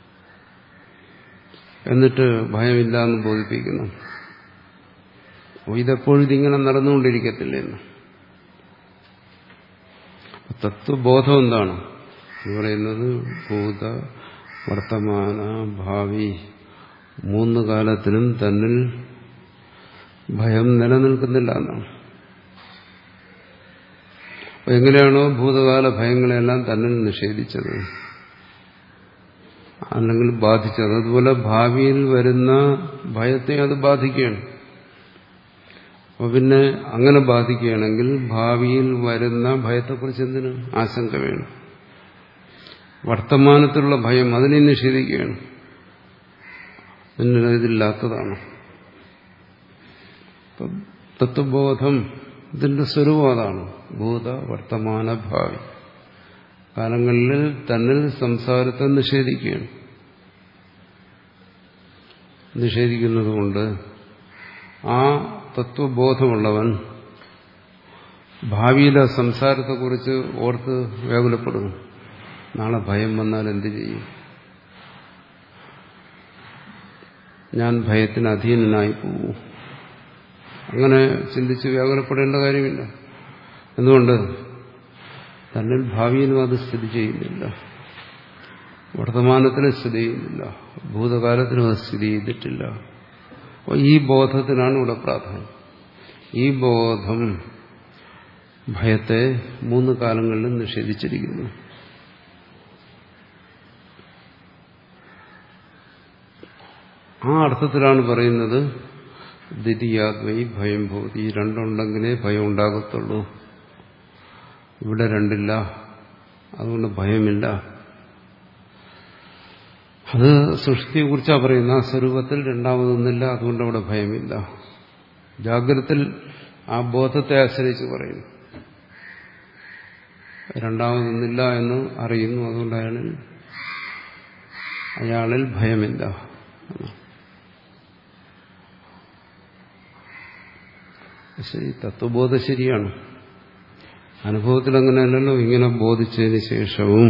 എന്നിട്ട് ഭയമില്ല എന്ന് ബോധിപ്പിക്കുന്നു. ഇതെപ്പോഴും ഇതിങ്ങനെ നടന്നുകൊണ്ടിരിക്കത്തില്ലെന്ന്. തത്വബോധം എന്താണ് എന്ന് പറയുന്നത്? ഭൂത വർത്തമാന ഭാവി മൂന്ന് കാലത്തിലും തന്നിൽ ഭയം നിലനിൽക്കുന്നില്ല എന്നാണ്. എങ്ങനെയാണോ ഭൂതകാല ഭയങ്ങളെല്ലാം തന്നിൽ നിഷേധിച്ചത് അല്ലെങ്കിൽ ബാധിച്ചത്, അതുപോലെ ഭാവിയിൽ വരുന്ന ഭയത്തെ അത് ബാധിക്കുകയാണ്. അപ്പോൾ പിന്നെ അങ്ങനെ ബാധിക്കുകയാണെങ്കിൽ ഭാവിയിൽ വരുന്ന ഭയത്തെക്കുറിച്ച് എന്തിന് ആശങ്ക വേണം? വർത്തമാനത്തിലുള്ള ഭയം അതിനെ നിഷേധിക്കുകയാണ്. അതിന് ഇതില്ലാത്തതാണ്. തത്വബോധം ഇതിന്റെ സ്വരൂപം അതാണ്. ഭൂത വർത്തമാന ഭാവി കാലങ്ങളിൽ തന്നിൽ സംസാരത്തെ നിഷേധിക്കുകയാണ്. നിഷേധിക്കുന്നതുകൊണ്ട് ആ തത്വബോധമുള്ളവൻ ഭാവിയിലെ സംസാരത്തെക്കുറിച്ച് ഓർത്ത് വ്യാകുലപ്പെടുന്നു. നാളെ ഭയം വന്നാൽ എന്ത് ചെയ്യും? ഞാൻ ഭയത്തിന് അധീനനായി പോകും. അങ്ങനെ ചിന്തിച്ച് വ്യാകുലപ്പെടേണ്ട കാര്യമില്ല. എന്തുകൊണ്ട്? തന്നിൽ ഭാവിയിലും അത് സ്ഥിതി ചെയ്യുന്നില്ല, വർത്തമാനത്തിലും സ്ഥിതി ചെയ്യുന്നില്ല, ഭൂതകാലത്തിലും അത് സ്ഥിതി ചെയ്തിട്ടില്ല. അപ്പോൾ ഈ ബോധത്തിനാണ് ഇവിടെ പ്രാധാന്യം. ഈ ബോധം ഭയത്തെ മൂന്ന് കാലങ്ങളിലും നിഷേധിച്ചിരിക്കുന്നു. ആ അർത്ഥത്തിലാണ് പറയുന്നത് ദ്വിതീയാദ്വൈ ഭയം ഭൂതി. ഈ രണ്ടുണ്ടെങ്കിലേ ഭയം ഉണ്ടാകത്തുള്ളൂ. ഇവിടെ രണ്ടില്ല, അതുകൊണ്ട് ഭയമില്ല. അത് സൃഷ്ടിയെക്കുറിച്ചാണ് പറയുന്നത്. ആ സ്വരൂപത്തിൽ രണ്ടാമതൊന്നില്ല, അതുകൊണ്ട് അവിടെ ഭയമില്ല. ജാഗ്രതത്തിൽ ആ ബോധത്തെ ആശ്രയിച്ച് പറയുന്നു. രണ്ടാമതൊന്നില്ല എന്ന് അറിയുന്നു, അതുകൊണ്ട് അയാളിൽ അയാളിൽ ഭയമില്ല. ശരി, തത്വബോധം ശരിയാണ്. അനുഭവത്തിൽ അങ്ങനെയല്ലല്ലോ. ഇങ്ങനെ ബോധിച്ചതിന് ശേഷവും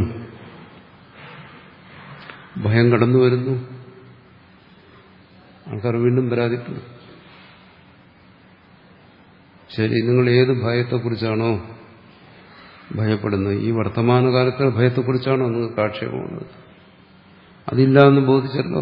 ഭയം കടന്നു വരുന്നു. ആൾക്കാർ വീണ്ടും പരാതിപ്പെടും. ശരി, നിങ്ങൾ ഏത് ഭയത്തെക്കുറിച്ചാണോ ഭയപ്പെടുന്നത്? ഈ വർത്തമാനകാലത്തെ ഭയത്തെക്കുറിച്ചാണോ നിങ്ങൾക്ക് ആക്ഷേപമുള്ളത്? അതില്ല എന്ന് ബോധിച്ചല്ലോ.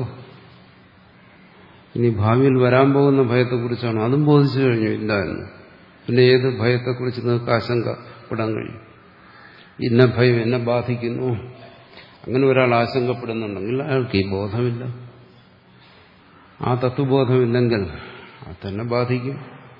ഇനി ഭാവിയിൽ വരാൻ പോകുന്ന ഭയത്തെക്കുറിച്ചാണോ? അതും ബോധിച്ചു കഴിഞ്ഞു ഇല്ല എന്ന്. പിന്നെ ഏത് ഭയത്തെക്കുറിച്ച് നിങ്ങൾക്ക് ആശങ്കപ്പെടാൻ കഴിയും? ഇന്ന ഭയം എന്നെ ബാധിക്കുന്നു, അങ്ങനെ ഒരാൾ ആശങ്കപ്പെടുന്നുണ്ടെങ്കിൽ അയാൾക്ക് ഈ ബോധമില്ല. ആ തത്വബോധമില്ലെങ്കിൽ അത് തന്നെ ബാധിക്കും.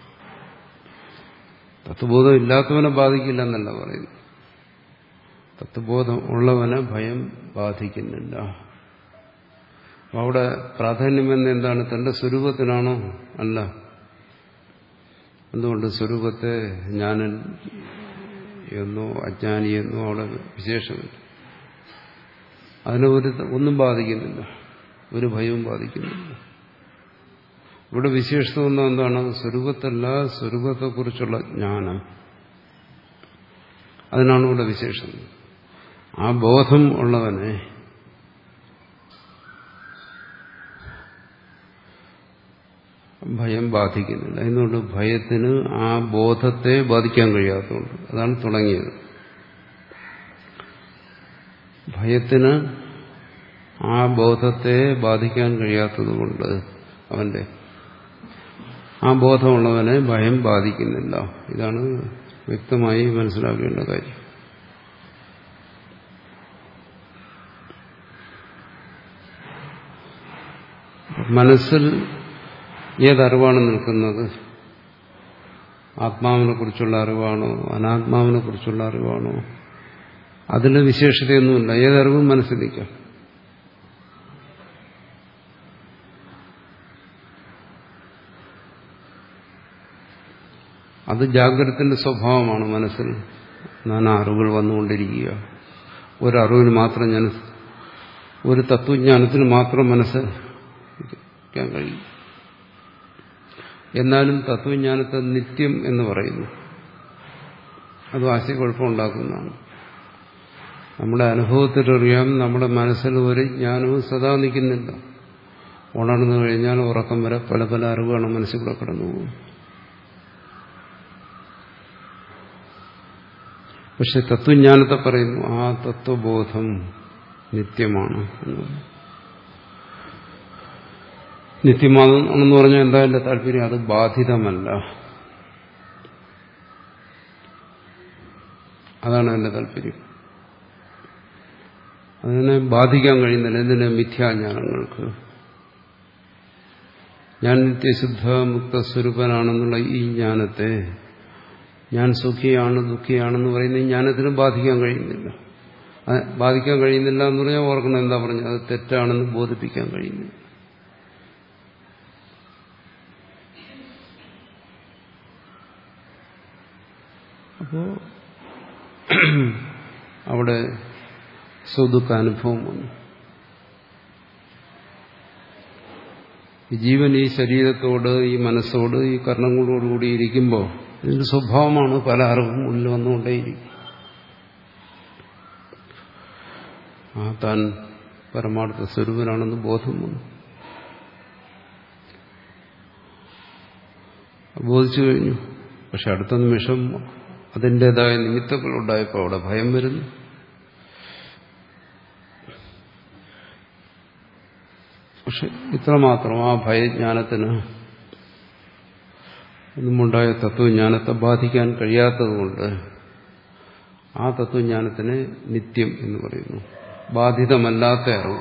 തത്വബോധം ഇല്ലാത്തവനെ ബാധിക്കില്ല എന്നല്ല പറയുന്നു. തത്വബോധം ഉള്ളവനെ ഭയം ബാധിക്കുന്നില്ല. അവിടെ പ്രാധാന്യം എന്ന് എന്താണ്? തന്റെ സ്വരൂപത്തിനാണോ? അല്ല. എന്തുകൊണ്ട്? സ്വരൂപത്തെ ജ്ഞാനൻ എന്നോ അജ്ഞാനിയെന്നോ അവിടെ വിശേഷമില്ല. അതിനെ ഒരു ഒന്നും ബാധിക്കുന്നില്ല, ഒരു ഭയവും ബാധിക്കുന്നില്ല. ഇവിടെ വിശേഷത ഒന്നും എന്താണ്? സ്വരൂപത്തല്ല, സ്വരൂപത്തെക്കുറിച്ചുള്ള ജ്ഞാനം. അതിനാണ് ഇവിടെ വിശേഷം. ആ ബോധം ഉള്ളവനെ ഭയം ബാധിക്കുന്നില്ല. എന്തുകൊണ്ട്? ഭയത്തിന് ആ ബോധത്തെ ബാധിക്കാൻ കഴിയാത്തതുകൊണ്ട്. അതാണ് തുടങ്ങിയത്. ഭയത്തിന് ആ ബോധത്തെ ബാധിക്കാൻ കഴിയാത്തതുകൊണ്ട് അവന്റെ ആ ബോധമുള്ളവനെ ഭയം ബാധിക്കുന്നില്ല. ഇതാണ് വ്യക്തമായി മനസ്സിലാക്കേണ്ട കാര്യം. മനസ്സിൽ ഏതറിവാണ് നിൽക്കുന്നത്? ആത്മാവിനെ കുറിച്ചുള്ള അറിവാണോ അനാത്മാവിനെ കുറിച്ചുള്ള അറിവാണോ? അതിന് വിശേഷതയൊന്നുമില്ല. ഏതറിവും മനസ്സിൽ നിൽക്കാം. അത് ജാഗ്രതത്തിന്റെ സ്വഭാവമാണ്. മനസ്സിൽ നാനാ അറിവുകൾ വന്നുകൊണ്ടിരിക്കുക. ഒരറിവിന് മാത്രം ഞാൻ ഒരു തത്വജ്ഞാനത്തിന് മാത്രം മനസ്സിലാക്കാൻ കഴിയും. എന്നാലും തത്വജ്ഞാനത്തെ നിത്യം എന്ന് പറയുന്നു. അത് ആശയക്കുഴപ്പമുണ്ടാക്കുന്നതാണ്. നമ്മുടെ അനുഭവത്തിലറിയാം നമ്മുടെ മനസ്സിൽ ഒരു ജ്ഞാനവും സദാ നിൽക്കുന്നില്ല. ഉണർന്നു കഴിഞ്ഞാൽ ഉറക്കം വരെ പല പല അറിവാണ് മനസ്സിൽ കൂടെ കടന്നു പോകും. പക്ഷെ തത്വജ്ഞാനത്തെ പറയുന്നു ആ തത്വബോധം നിത്യമാണ് എന്ന്. നിത്യമാണെന്ന് പറഞ്ഞാൽ എന്താ എന്റെ താല്പര്യം? അത് ബാധിതമല്ല. അതാണ് എന്റെ താല്പര്യം. അതിനെ ബാധിക്കാൻ കഴിയുന്നില്ല. എന്തിന്? മിഥ്യാജ്ഞാനങ്ങൾക്ക്. ഞാൻ നിത്യശുദ്ധ മുക്തസ്വരൂപനാണെന്നുള്ള ഈ ജ്ഞാനത്തെ, ഞാൻ സുഖിയാണ് ദുഃഖിയാണെന്ന് പറയുന്ന ഈ ജ്ഞാനത്തിനും ബാധിക്കാൻ കഴിയുന്നില്ല. ബാധിക്കാൻ കഴിയുന്നില്ല എന്ന് പറഞ്ഞാൽ ഓർക്കണം എന്താ പറഞ്ഞത്, അത് തെറ്റാണെന്ന് ബോധിപ്പിക്കാൻ കഴിയുന്നു. അപ്പോ അവിടെ സുദുഃഖ അനുഭവം വന്നു. ഈ ജീവൻ ഈ ശരീരത്തോട്, ഈ മനസ്സോട്, ഈ കർണങ്ങളോടുകൂടി ഇരിക്കുമ്പോൾ ഇതിന്റെ സ്വഭാവമാണ് പല അറിവും ഉള്ളിൽ വന്നുകൊണ്ടേയിരിക്കും. ആ താൻ പരമാർത്ഥ സ്വരൂപനാണെന്ന് ബോധം വന്നു. ബോധിച്ചു കഴിഞ്ഞു. പക്ഷെ അടുത്ത നിമിഷം അതിൻ്റെതായ നിമിത്തങ്ങളുണ്ടായപ്പോൾ അവിടെ ഭയം വരുന്നു. പക്ഷെ ഇത്രമാത്രം ആ ഭയജ്ഞാനത്തിന് മുമ്പുണ്ടായ തത്വജ്ഞാനത്തെ ബാധിക്കാൻ കഴിയാത്തതുകൊണ്ട് ആ തത്വജ്ഞാനത്തിന് നിത്യം എന്ന് പറയുന്നു. ബാധിതമല്ലാത്ത അറിവ്.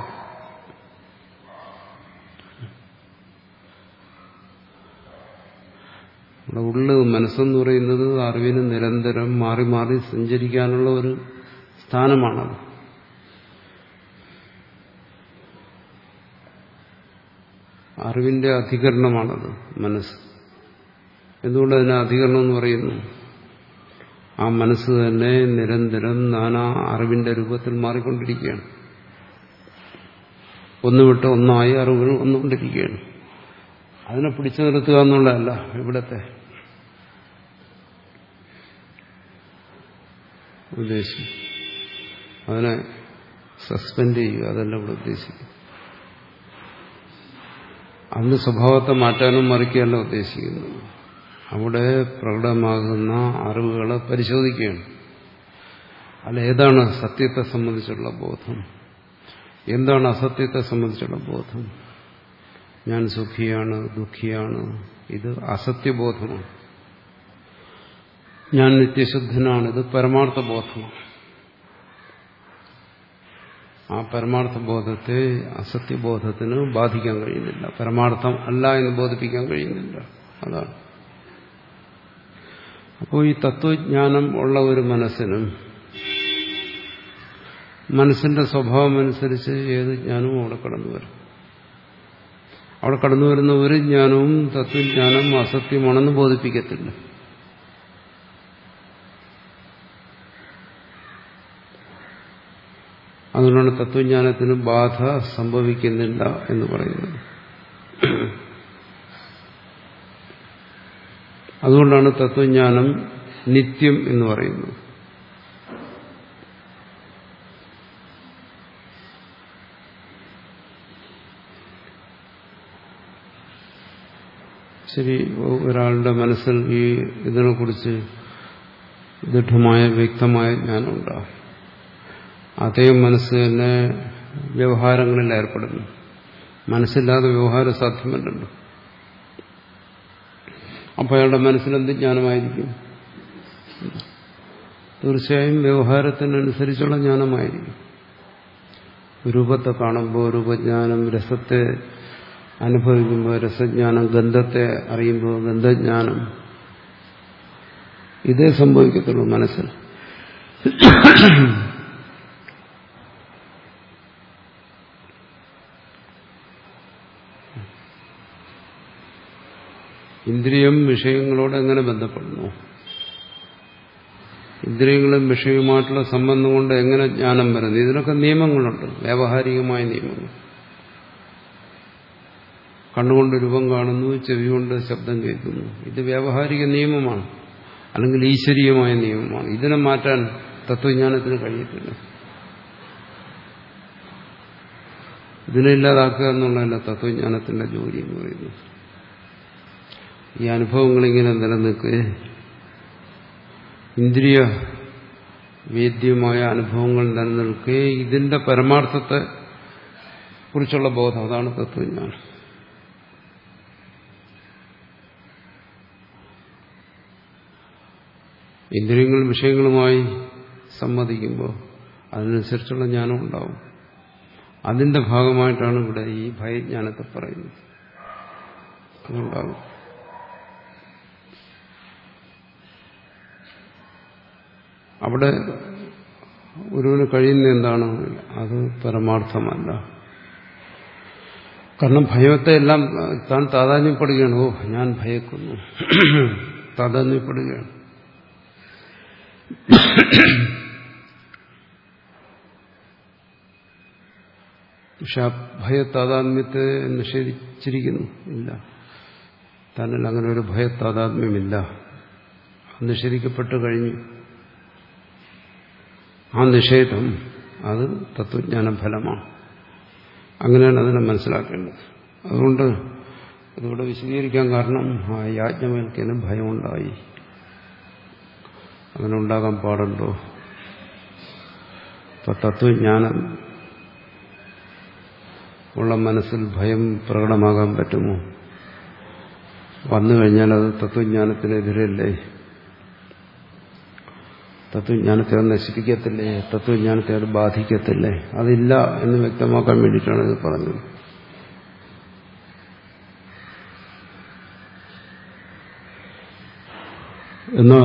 നമ്മുടെ ഉള്ളു മനസ്സെന്ന് പറയുന്നത് അറിവിന് നിരന്തരം മാറി മാറി സഞ്ചരിക്കാനുള്ള ഒരു സ്ഥാനമാണത്. അറിവിന്റെ അധികരണമാണത് മനസ്സ്. എന്തുകൊണ്ട് അതിനെ അധികരണം എന്ന് പറയുന്നു? ആ മനസ്സ് തന്നെ നിരന്തരം നാനാ അറിവിന്റെ രൂപത്തിൽ മാറിക്കൊണ്ടിരിക്കുകയാണ്. ഒന്ന് വിട്ട് ഒന്നായി അറിവുകൾ വന്നുകൊണ്ടിരിക്കുകയാണ്. അതിനെ പിടിച്ചു നിർത്തുക എന്നുള്ളതല്ല ഇവിടത്തെ ഉദ്ദേശം. അതിനെ സസ്പെൻഡ് ചെയ്യുക, അതല്ല ഇവിടെ ഉദ്ദേശിക്കുന്നത്. അതിന്റെ സ്വഭാവത്തെ മാറ്റാനും മറിക്കുകയല്ല ഉദ്ദേശിക്കുന്നത്. അവിടെ പ്രകടമാകുന്ന അറിവുകളെ പരിശോധിക്കുകയാണ്. അല്ല, ഏതാണ് സത്യത്തെ സംബന്ധിച്ചുള്ള ബോധം, എന്താണ് അസത്യത്തെ സംബന്ധിച്ചുള്ള ബോധം? ഞാൻ സുഖിയാണ്, ദുഃഖിയാണ്, ഇത് അസത്യബോധമാണ്. ഞാൻ നിത്യശുദ്ധനാണ്, ഇത് പരമാർത്ഥ ബോധമാണ്. ആ പരമാർത്ഥ ബോധത്തെ അസത്യബോധത്തിന് ബാധിക്കാൻ കഴിയുന്നില്ല. പരമാർത്ഥം അല്ല എന്ന് ബോധിപ്പിക്കാൻ കഴിയുന്നില്ല. അതാണ്. അപ്പോൾ ഈ തത്വജ്ഞാനം ഉള്ള ഒരു മനസ്സിനും മനസ്സിന്റെ സ്വഭാവം അനുസരിച്ച് ഏത് ജ്ഞാനവും അവിടെ കടന്നു വരും. അവിടെ കടന്നു വരുന്ന ഒരു ജ്ഞാനവും തത്വജ്ഞാനം അസത്യമാണെന്ന് ബോധിപ്പിക്കത്തില്ല. അതുകൊണ്ടാണ് തത്വജ്ഞാനത്തിന് ബാധ സംഭവിക്കുന്നില്ല എന്ന് പറയുന്നത്. അതുകൊണ്ടാണ് തത്വജ്ഞാനം നിത്യം എന്ന് പറയുന്നത്. ശരി, ഒരാളുടെ മനസ്സിൽ ഈ ഇതിനെക്കുറിച്ച് ദൃഢമായ വ്യക്തമായ ജ്ഞാനം ഉണ്ടാകും. അതേ മനസ്സ് തന്നെ വ്യവഹാരങ്ങളിൽ ഏർപ്പെടുന്നു. മനസ്സില്ലാതെ വ്യവഹാരം സാധ്യമല്ലല്ലോ. അപ്പോൾ അയാളുടെ മനസ്സിലെന്ത് ജ്ഞാനമായിരിക്കും? തീർച്ചയായും വ്യവഹാരത്തിനനുസരിച്ചുള്ള ജ്ഞാനമായിരിക്കും. രൂപത്തെ കാണുമ്പോൾ രൂപജ്ഞാനം, രസത്തെ അനുഭവിക്കുമ്പോൾ രസജ്ഞാനം, ഗന്ധത്തെ അറിയുമ്പോൾ ഗന്ധജ്ഞാനം, ഇതേ സംഭവിക്കത്തുള്ളൂ മനസ്സിൽ. ഇന്ദ്രിയം വിഷയങ്ങളോട് എങ്ങനെ ബന്ധപ്പെടുന്നു? ഇന്ദ്രിയങ്ങളും വിഷയവുമായിട്ടുള്ള സംബന്ധം കൊണ്ട് എങ്ങനെ ജ്ഞാനം വരുന്നു? ഇതിനൊക്കെ നിയമങ്ങളുണ്ട്, വ്യാവഹാരികമായ നിയമങ്ങൾ. കണ്ണുകൊണ്ട് രൂപം കാണുന്നു, ചെവി കൊണ്ട് ശബ്ദം കേൾക്കുന്നു. ഇത് വ്യാവഹാരിക നിയമമാണ്, അല്ലെങ്കിൽ ഈശ്വരീയമായ നിയമമാണ്. ഇതിനെ മാറ്റാൻ തത്വജ്ഞാനത്തിന് കഴിയത്തില്ല. ഇതിനെ ഇല്ലാതാക്കുക എന്നുള്ളതല്ല തത്വജ്ഞാനത്തിന്റെ ജോലി എന്ന് പറയുന്നത്. ഈ അനുഭവങ്ങളിങ്ങനെ നിലനിൽക്കുക, ഇന്ദ്രിയ വേദ്യമായ അനുഭവങ്ങൾ നിലനിൽക്കുക, ഇതിന്റെ പരമാർത്ഥത്തെ കുറിച്ചുള്ള ബോധം, അതാണ് തത്വജ്ഞാനം. ഇന്ദ്രിയങ്ങൾ വിഷയങ്ങളുമായി സമ്മതിക്കുമ്പോൾ അതിനനുസരിച്ചുള്ള ജ്ഞാനം ഉണ്ടാവും. അതിന്റെ ഭാഗമായിട്ടാണ് ഇവിടെ ഈ ഭയജ്ഞാനത്തെ പറയുന്നത്. അതുണ്ടാകും. അവിടെ ഒരുവന് കഴിയുന്ന എന്താണ്? അത് പരമാർത്ഥമല്ല. കാരണം ഭയത്തെ എല്ലാം താൻ താതാത്മ്യപ്പെടുകയാണ്. ഓ, ഞാൻ ഭയക്കുന്നു, താതാത്മ്യപ്പെടുകയാണ്. പക്ഷെ ആ ഭയത്താതാത്മ്യത്തെ നിഷേധിച്ചിരിക്കുന്നു. ഇല്ല, തന്നിൽ അങ്ങനെ ഒരു ഭയത്താതാത്മ്യമില്ല, നിഷേധിക്കപ്പെട്ടു കഴിഞ്ഞു. ആ നിഷേധം അത് തത്വജ്ഞാന ഫലമാണ്. അങ്ങനെയാണ് അതിനെ മനസ്സിലാക്കേണ്ടത്. അതുകൊണ്ട് ഇതിവിടെ വിശദീകരിക്കാൻ കാരണം ആ യാജ്ഞവൽക്യന് ഭയമുണ്ടായി. അങ്ങനെ ഉണ്ടാകാൻ പാടുണ്ടോ? ഇപ്പൊ തത്വജ്ഞാനം ഉള്ള മനസ്സിൽ ഭയം പ്രകടമാകാൻ പറ്റുമോ? വന്നു കഴിഞ്ഞാൽ അത് തത്വജ്ഞാനത്തിനെതിരല്ലേ? തത്വജ്ഞാനത്തെ അത് നശിപ്പിക്കത്തില്ലേ? തത്വജ്ഞാനത്തെ അത് ബാധിക്കത്തില്ലേ? അതില്ല എന്ന് വ്യക്തമാക്കാൻ വേണ്ടിയിട്ടാണ് ഇത് പറഞ്ഞത്. എന്നാൽ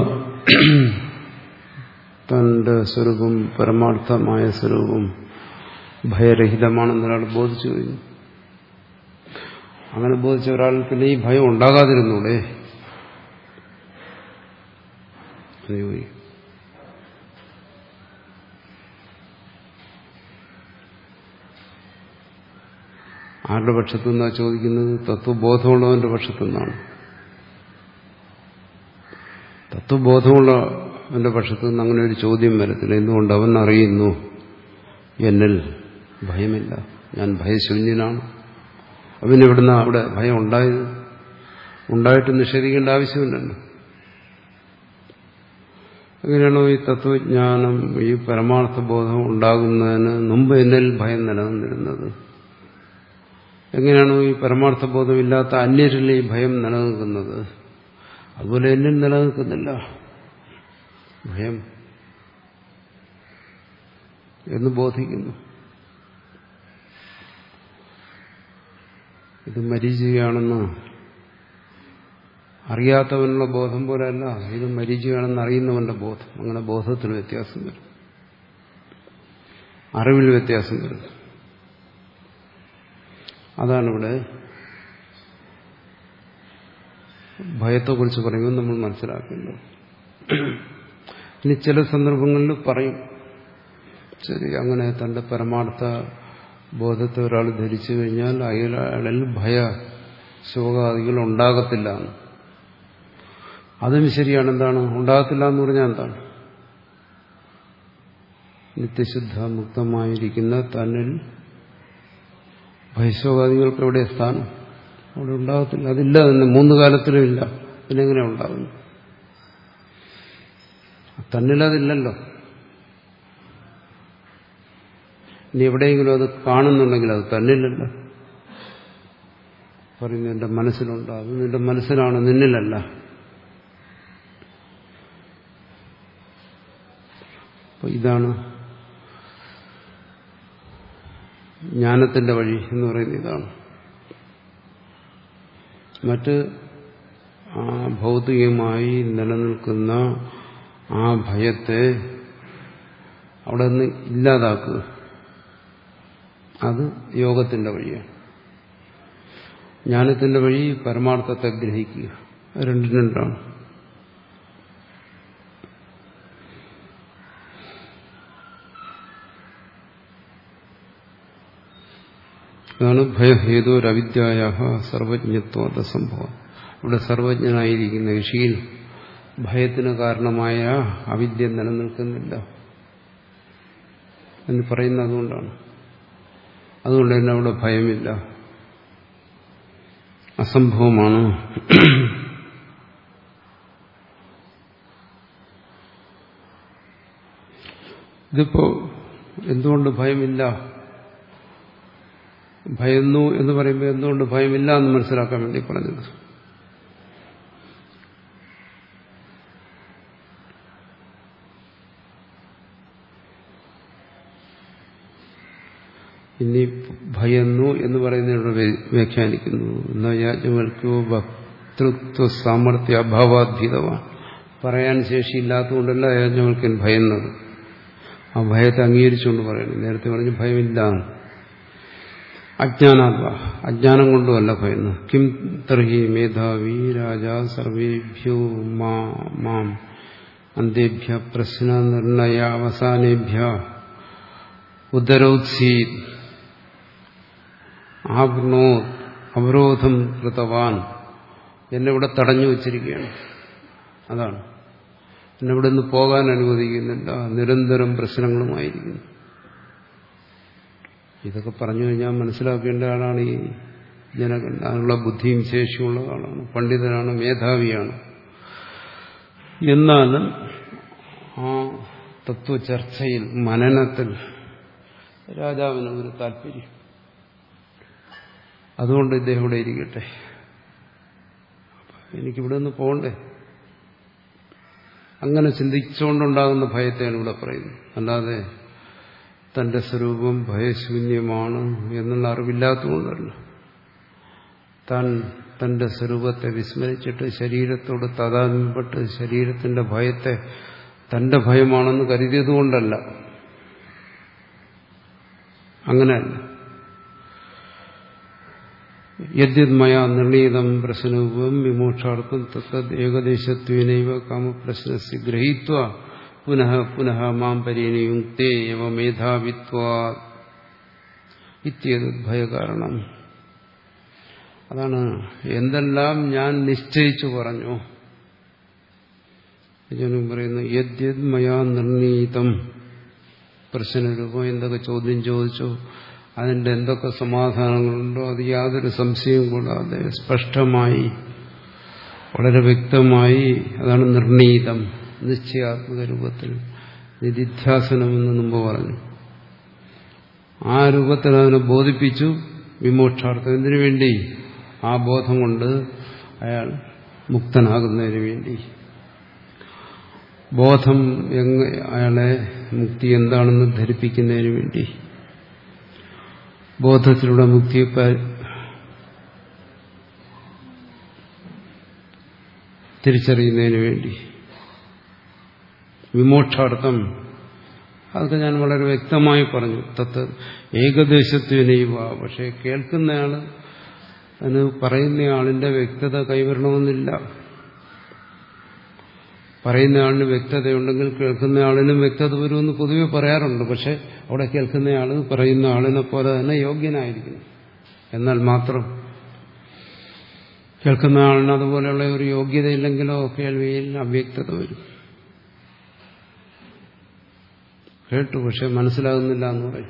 തന്റെ സ്വരൂപം പരമാർത്ഥമായ സ്വരൂപം ഭയരഹിതമാണെന്നൊരാൾ ബോധിച്ചു കഴിഞ്ഞു. അങ്ങനെ ബോധിച്ച ഒരാൾ പിന്നെ ഈ ഭയം ഉണ്ടാകാതിരുന്നൂടെ? ആരുടെ പക്ഷത്തു നിന്നാണ് ചോദിക്കുന്നത്? തത്വബോധമുള്ളവന്റെ പക്ഷത്തു നിന്നാണ്. തത്വബോധമുള്ളവന്റെ പക്ഷത്തു നിന്ന് അങ്ങനെ ഒരു ചോദ്യം വരത്തില്ല. എന്തുകൊണ്ട്? അവൻ അറിയുന്നു എന്നിൽ ഭയമില്ല, ഞാൻ ഭയശൂന്യനാണ്. അവനെവിടുന്ന അവിടെ ഭയം ഉണ്ടായത്? ഉണ്ടായിട്ട് നിഷേധിക്കേണ്ട ആവശ്യമില്ലല്ലോ. എങ്ങനെയാണോ ഈ തത്വജ്ഞാനം, ഈ പരമാർത്ഥ ബോധം ഉണ്ടാകുന്നതിന് മുമ്പ് എന്നിൽ ഭയം നിലനിന്നിരുന്നത്? എങ്ങനെയാണോ ഈ പരമാർത്ഥ ബോധമില്ലാത്ത അന്യരിൽ ഈ ഭയം നിലനിൽക്കുന്നത്? അതുപോലെ എന്നിൽ നിലനിൽക്കുന്നില്ല ഭയം എന്ന് ബോധിക്കുന്നു. ഇത് മരീചികയാണെന്ന് അറിയാത്തവനുള്ള ബോധം പോലെയല്ല, ഇത് മരീചികയാണെന്ന് അറിയുന്നവന്റെ ബോധം. അങ്ങനെ ബോധത്തിൽ വ്യത്യാസം വരും, അറിവിൽ വ്യത്യാസം വരും. അതാണിവിടെ ഭയത്തെക്കുറിച്ച് പറയുമ്പോൾ നമ്മൾ മനസ്സിലാക്കേണ്ടത്. ഇനി ചില സന്ദർഭങ്ങളിൽ പറയും, ശരി, അങ്ങനെ തന്റെ പരമാർത്ഥ ബോധത്തെ ഒരാൾ ധരിച്ചു കഴിഞ്ഞാൽ അയാളിൽ ഭയ ശോകാദികൾ ഉണ്ടാകത്തില്ല. അതും ശരിയാണ്. എന്താണ് ഉണ്ടാകത്തില്ല എന്ന് പറഞ്ഞാൽ? എന്താണ്? നിത്യശുദ്ധ മുക്തമായിരിക്കുന്ന തന്നിൽ ഭയശോകാദികൾക്ക് എവിടെ സ്ഥാനം? അവിടെ ഉണ്ടാകത്തില്ല. അതില്ല തന്നെ, മൂന്ന് കാലത്തിലും ഇല്ല. പിന്നെങ്ങനെ ഉണ്ടാകുന്നു? തന്നിലതില്ലല്ലോ. ഇനി എവിടെയെങ്കിലും അത് കാണുന്നുണ്ടെങ്കിൽ അത് തന്നിലല്ല. പറയുന്നു എന്റെ മനസ്സിലുണ്ടാകും. നിന്റെ മനസ്സിലാണ്, നിന്നിലല്ല. അപ്പൊ ഇതാണ് ജ്ഞാനത്തിന്റെ വഴി എന്ന് പറയുന്നത്. ഇതാണ് മറ്റ് ആ ഭൗതികമായി നിലനിൽക്കുന്ന ആ ഭയത്തെ അവിടെ നിന്ന് ഇല്ലാതാക്കുക. അത് യോഗത്തിന്റെ വഴിയാണ്. ജ്ഞാനത്തിന്റെ വഴി പരമാർത്ഥത്തെ ഗ്രഹിക്കുക. രണ്ടും രണ്ടാണ്. അതാണ് ഭയഹേതുരവിദ്യായ സർവജ്ഞത്വ സംഭവം. ഇവിടെ സർവജ്ഞനായിരിക്കുന്ന ഋഷിയിൽ ഭയത്തിന് കാരണമായ അവിദ്യ നിലനിൽക്കുന്നില്ല എന്ന് പറയുന്നത് അതുകൊണ്ടാണ്. അതുകൊണ്ട് തന്നെ അവിടെ ഭയമില്ല, അസംഭവമാണ്. ഇതിപ്പോ എന്തുകൊണ്ട് ഭയമില്ല? ഭയന്നു എന്ന് പറയുമ്പോൾ എന്തുകൊണ്ട് ഭയമില്ല എന്ന് മനസ്സിലാക്കാൻ വേണ്ടി പറഞ്ഞത്. ഇനി ഭയന്നു എന്ന് പറയുന്നതിനോട് വ്യാഖ്യാനിക്കുന്നു. എന്നാ യാജ്ഞവൽക്കോ വക്തൃത്വ സാമർത്ഥ്യ അഭാവാധീതമാണ്. പറയാൻ ശേഷിയില്ലാത്തതുകൊണ്ടല്ല യാജ്ഞവൽക്കൻ ഭയന്നത്. ആ ഭയത്തെ അംഗീകരിച്ചുകൊണ്ട് പറയണം. നേരത്തെ പറഞ്ഞു ഭയമില്ല. അജ്ഞാനാത്വ, അജ്ഞാനം കൊണ്ടുമല്ല ഭയന്ന്. കിം തർഹി മേധാവി രാജാ സർവേഭ്യോ മാം അന്തേഭ്യ പ്രശ്ന നിർണയ അവസാനേഭ്യ ഉദരോത്സീത് ആവ്നോ അവരോധം കൃതവാൻ. എന്നെ ഇവിടെ തടഞ്ഞു വച്ചിരിക്കുകയാണ്. അതാണ്, എന്നെ ഇവിടെ നിന്ന് പോകാൻ അനുവദിക്കുന്നില്ല. നിരന്തരം പ്രശ്നങ്ങളുമായിരിക്കുന്നു. ഇതൊക്കെ പറഞ്ഞു കഴിഞ്ഞാൽ മനസ്സിലാക്കേണ്ട ആളാണ് ഈ ജനകൻ. അതിനുള്ള ബുദ്ധിയും ശേഷിയുള്ള ആളാണ്, പണ്ഡിതനാണ്, മേധാവിയാണ്. എന്നാലും ആ തത്വചർച്ചയിൽ, മനനത്തിൽ രാജാവിന് ഒരു താല്പര്യം. അതുകൊണ്ട് ഇദ്ദേഹം ഇവിടെ ഇരിക്കട്ടെ, എനിക്കിവിടെ നിന്ന് പോകണ്ടേ. അങ്ങനെ ചിന്തിച്ചുകൊണ്ടുണ്ടാകുന്ന ഭയത്തെയാണ് ഇവിടെ പറയുന്നത്. അല്ലാതെ തന്റെ സ്വരൂപം ഭയശൂന്യമാണ് എന്നുള്ള അറിവില്ലാത്തതുകൊണ്ടല്ല. താൻ തന്റെ സ്വരൂപത്തെ വിസ്മരിച്ചിട്ട് ശരീരത്തോട് താതാത്മ്യപ്പെട്ട് ശരീരത്തിന്റെ ഭയത്തെ തന്റെ ഭയമാണെന്ന് കരുതിയതുകൊണ്ടല്ല. അങ്ങനെയല്ല. യദ്യദ്മയാ നിർണീതം പ്രശ്നവും വിമോക്ഷാർത്ഥം തത്തത് ഏകദേശത്വേനൈവ കാമപ്രശ്നസ്യ ഗ്രഹീത്വ പുനഃ പുനഃ മാം പരിണിയുക്തേ എവ മേധാവിത്വാ ഇത്യേതദ് ഭയകാരണം. അതാണ് എന്തെല്ലാം ഞാൻ നിശ്ചയിച്ചു പറഞ്ഞു. ഞാൻ പറയുന്നു യദ്യദ്മയാ നിർണീതം പ്രശ്നരൂപം. എന്തൊക്കെ ചോദ്യം ചോദിച്ചോ, അതിന്റെ എന്തൊക്കെ സമാധാനങ്ങളുണ്ടോ, അത് യാതൊരു സംശയവും കൂടാതെ സ്പഷ്ടമായി, വളരെ വ്യക്തമായി, അതാണ് നിർണീതം, നിശ്ചയാത്മക രൂപത്തിൽ. നിധിധ്യാസനമെന്ന് മുമ്പ് പറഞ്ഞു. ആ രൂപത്തിൽ അതിനെ ബോധിപ്പിച്ചു. വിമോക്ഷാർത്ഥം. എന്തിനു വേണ്ടി? ആ ബോധം കൊണ്ട് അയാൾ മുക്തനാകുന്നതിന് വേണ്ടി. ബോധം എങ്ങ അയാളെ മുക്തി എന്താണെന്ന് ധരിപ്പിക്കുന്നതിന് വേണ്ടി, ബോധത്തിലൂടെ മുക്തിയെ തിരിച്ചറിയുന്നതിന് വേണ്ടി. വിമോക്ഷാർത്ഥം അതൊക്കെ ഞാൻ വളരെ വ്യക്തമായി പറഞ്ഞു. തത്ത് ഏകദേശത്വനൈവ. പക്ഷെ കേൾക്കുന്നയാള്, അതിന് പറയുന്നയാളിന്റെ വ്യക്തത കൈവരണമെന്നില്ല. പറയുന്നയാളിന് വ്യക്തതയുണ്ടെങ്കിൽ കേൾക്കുന്നയാളിനും വ്യക്തത വരുമെന്ന് പൊതുവെ പറയാറുണ്ട്. പക്ഷെ അവിടെ കേൾക്കുന്നയാൾ പറയുന്ന ആളിനെ പോലെ തന്നെ യോഗ്യനായിരിക്കണം. എന്നാൽ മാത്രം കേൾക്കുന്ന ആളിന് അതുപോലെയുള്ള ഒരു യോഗ്യതയില്ലെങ്കിലോ കേൾവിയിൽ അവ്യക്തത വരും. കേട്ടു, പക്ഷെ മനസ്സിലാകുന്നില്ല എന്ന് പറയും.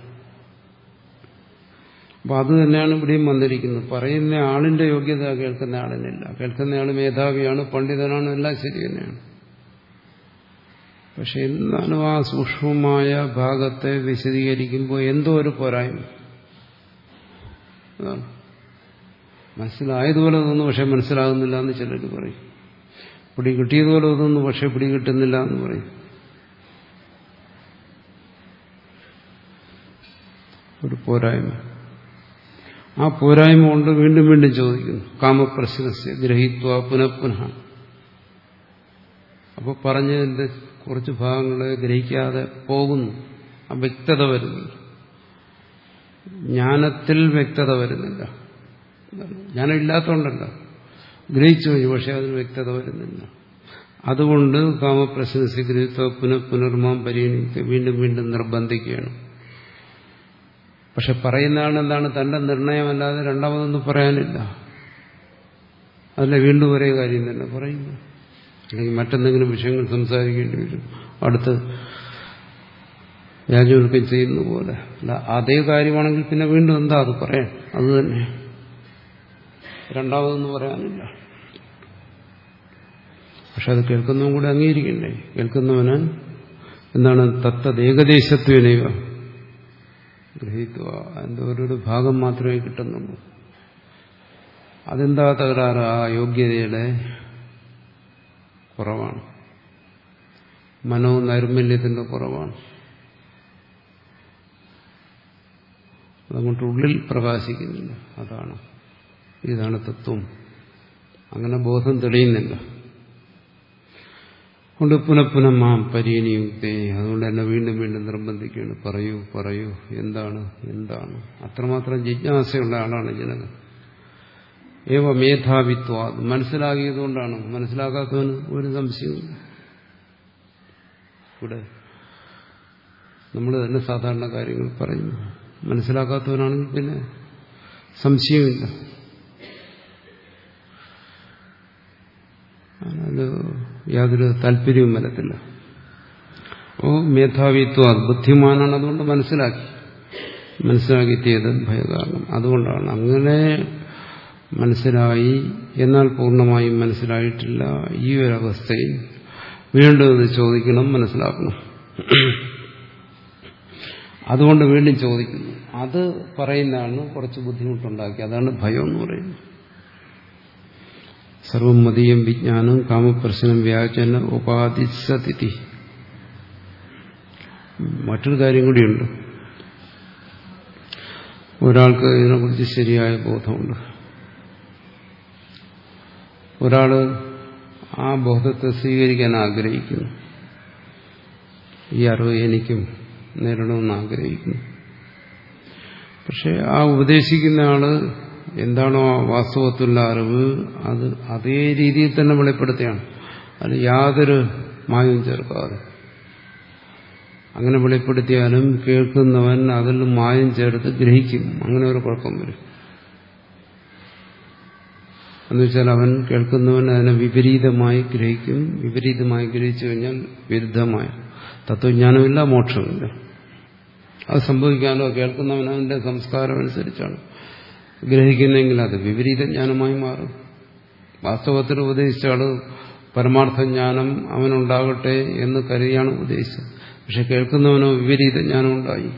അപ്പൊ അത് തന്നെയാണ് ഇവിടെയും വന്നിരിക്കുന്നത്. പറയുന്ന ആളിന്റെ യോഗ്യത കേൾക്കുന്ന ആളിനില്ല. കേൾക്കുന്നയാൾ മേധാവിയാണ്, പണ്ഡിതനാണ്, എല്ലാം ശരി തന്നെയാണ്. പക്ഷെ എന്നാലും ആ സൂക്ഷ്മമായ ഭാഗത്തെ വിശദീകരിക്കുമ്പോൾ എന്തോ ഒരു പോരായ്മ. മനസ്സിലായതുപോലെ തോന്നുന്നു, പക്ഷെ മനസ്സിലാകുന്നില്ല എന്ന് ചിലർ പറയും. പിടി കിട്ടിയതുപോലെ തോന്നുന്നു, പക്ഷെ പിടി കിട്ടുന്നില്ല എന്ന് പറയും. ഒരു പോരായ്മ. ആ പോരായ്മ കൊണ്ട് വീണ്ടും വീണ്ടും ചോദിക്കുന്നു. കാമപ്രശ്നസ്യ ഗ്രഹീത്വ പുനഃപുനഃ. അപ്പോൾ പറഞ്ഞതിന്റെ കുറച്ച് ഭാഗങ്ങളെ ഗ്രഹിക്കാതെ പോകുന്നു. ആ വ്യക്തത വരുന്നില്ല. ജ്ഞാനത്തിൽ വ്യക്തത വരുന്നില്ല. ജ്ഞാനം ഇല്ലാത്തതുകൊണ്ടല്ല, ഗ്രഹിച്ചു കഴിഞ്ഞു, പക്ഷെ അതിന് വ്യക്തത വരുന്നില്ല. അതുകൊണ്ട് കാമപ്രശ്നസ്യ ഗ്രഹീത്വ പുനഃ പുനർമാം പരിഗണിക്കുക, വീണ്ടും വീണ്ടും നിർബന്ധിക്കുകയാണ്. പക്ഷെ പറയുന്നതാണ് എന്താണ്? തന്റെ നിർണയമല്ലാതെ രണ്ടാമതൊന്നും പറയാനില്ല. അതിലെ വീണ്ടും ഒരേ കാര്യം തന്നെ പറയുന്നു. അല്ലെങ്കിൽ മറ്റെന്തെങ്കിലും വിഷയങ്ങൾ സംസാരിക്കേണ്ടി വരും. അടുത്ത് യാജ്ഞവൽക്യം ചെയ്യുന്ന പോലെ അല്ല, അതേ കാര്യമാണെങ്കിൽ പിന്നെ വീണ്ടും എന്താ അത് പറയാൻ? അത് തന്നെ, രണ്ടാമതൊന്നും പറയാനില്ല. പക്ഷെ അത് കേൾക്കുന്നവൻ കൂടെ അംഗീകരിക്കണ്ടേ? കേൾക്കുന്നവന് എന്താണ്? തത്തത് ഏകദേശത്വേനൈവ ഗ്രഹിക്കുക. അതിന്റെ ഓരോരു ഭാഗം മാത്രമേ കിട്ടുന്നുള്ളൂ. അതെന്താ തകരാറ്? ആ യോഗ്യതയുടെ കുറവാണ്, മനോനൈർമല്യത്തിന്റെ കുറവാണ്. അതങ്ങോട്ട് ഉള്ളിൽ പ്രകാശിക്കുന്നില്ല. അതാണ്, ഇതാണ് തത്വം. അങ്ങനെ ബോധം തെളിയുന്നില്ല. കൊണ്ട് പുനഃപുനം മാം പരീനിയുക്തേ, അതുകൊണ്ട് എന്നെ വീണ്ടും വീണ്ടും നിർബന്ധിക്കുകയാണ്, പറയൂ പറയൂ എന്താണ് എന്താണ്. അത്രമാത്രം ജിജ്ഞാസയുള്ള ആളാണ് ജനകൻ. ഏവ മേധാവിത്വ, മനസ്സിലാകിയതുകൊണ്ടാണ്. മനസ്സിലാക്കാത്തവന് ഒരു സംശയമില്ല. ഇവിടെ നമ്മൾ തന്നെ സാധാരണ കാര്യങ്ങൾ പറയുന്നു. മനസ്സിലാക്കാത്തവനാണെങ്കിൽ പിന്നെ സംശയമില്ല. അത് യാതൊരു താല്പര്യവും വരത്തില്ല. ഓ മേധാവിത്വ, ബുദ്ധിമാനാണ്, അതുകൊണ്ട് മനസ്സിലാക്കി മനസ്സിലാക്കിയത് ഭയകാരണം. അതുകൊണ്ടാണ് അങ്ങനെ മനസ്സിലായി, എന്നാൽ പൂർണ്ണമായും മനസ്സിലായിട്ടില്ല. ഈ ഒരവസ്ഥയിൽ വീണ്ടും ഇത് ചോദിക്കണം, മനസ്സിലാക്കണം. അതുകൊണ്ട് വീണ്ടും ചോദിക്കുന്നു. അത് പറയുന്നതാണ് കുറച്ച് ബുദ്ധിമുട്ടുണ്ടാക്കി. അതാണ് ഭയം എന്ന് പറയുന്നത്. സർവം മതീയം വിജ്ഞാനം കാമപ്രശ്നം വ്യാജന ഉപാധിസതിഥി. മറ്റൊരു കാര്യം കൂടിയുണ്ട്. ഒരാൾക്ക് ഇതിനെക്കുറിച്ച് ശരിയായ ബോധമുണ്ട്. ഒരാള് ആ ബോധത്തെ സ്വീകരിക്കാൻ ആഗ്രഹിക്കുന്നു. ഈ അറിവ് എനിക്കും നേരിടണമെന്ന് ആഗ്രഹിക്കുന്നു. പക്ഷെ ആ ഉപദേശിക്കുന്ന ആള് എന്താണോ വാസ്തവത്തിലുള്ള അറിവ് അത് അതേ രീതിയിൽ തന്നെ വെളിപ്പെടുത്തുകയാണ്. അത് യാതൊരു മായവും ചേർക്കാതെ. അങ്ങനെ വെളിപ്പെടുത്തിയാലും കേൾക്കുന്നവൻ അതിൽ മായം ചേർത്ത് ഗ്രഹിക്കും. അങ്ങനെ ഒരു കുഴപ്പം വരും. എന്നുവെച്ചാൽ അവൻ കേൾക്കുന്നവൻ അതിനെ വിപരീതമായി ഗ്രഹിക്കും. വിപരീതമായി ഗ്രഹിച്ചു കഴിഞ്ഞാൽ വിരുദ്ധമായ തത്വജ്ഞാനമില്ല, മോക്ഷമില്ല. അത് സംഭവിക്കാനോ കേൾക്കുന്നവൻ അവന്റെ സംസ്കാരം അനുസരിച്ചാണ് ഗ്രഹിക്കുന്നെങ്കിൽ അത് വിപരീത ജ്ഞാനമായി മാറും. വാസ്തവത്തിൽ ഉപദേശിച്ച ആള് പരമാർത്ഥ ജ്ഞാനം അവനുണ്ടാകട്ടെ എന്ന് കരുതിയാണ് ഉപദേശിച്ചത്. പക്ഷെ കേൾക്കുന്നവനോ വിപരീത ജ്ഞാനം ഉണ്ടായി.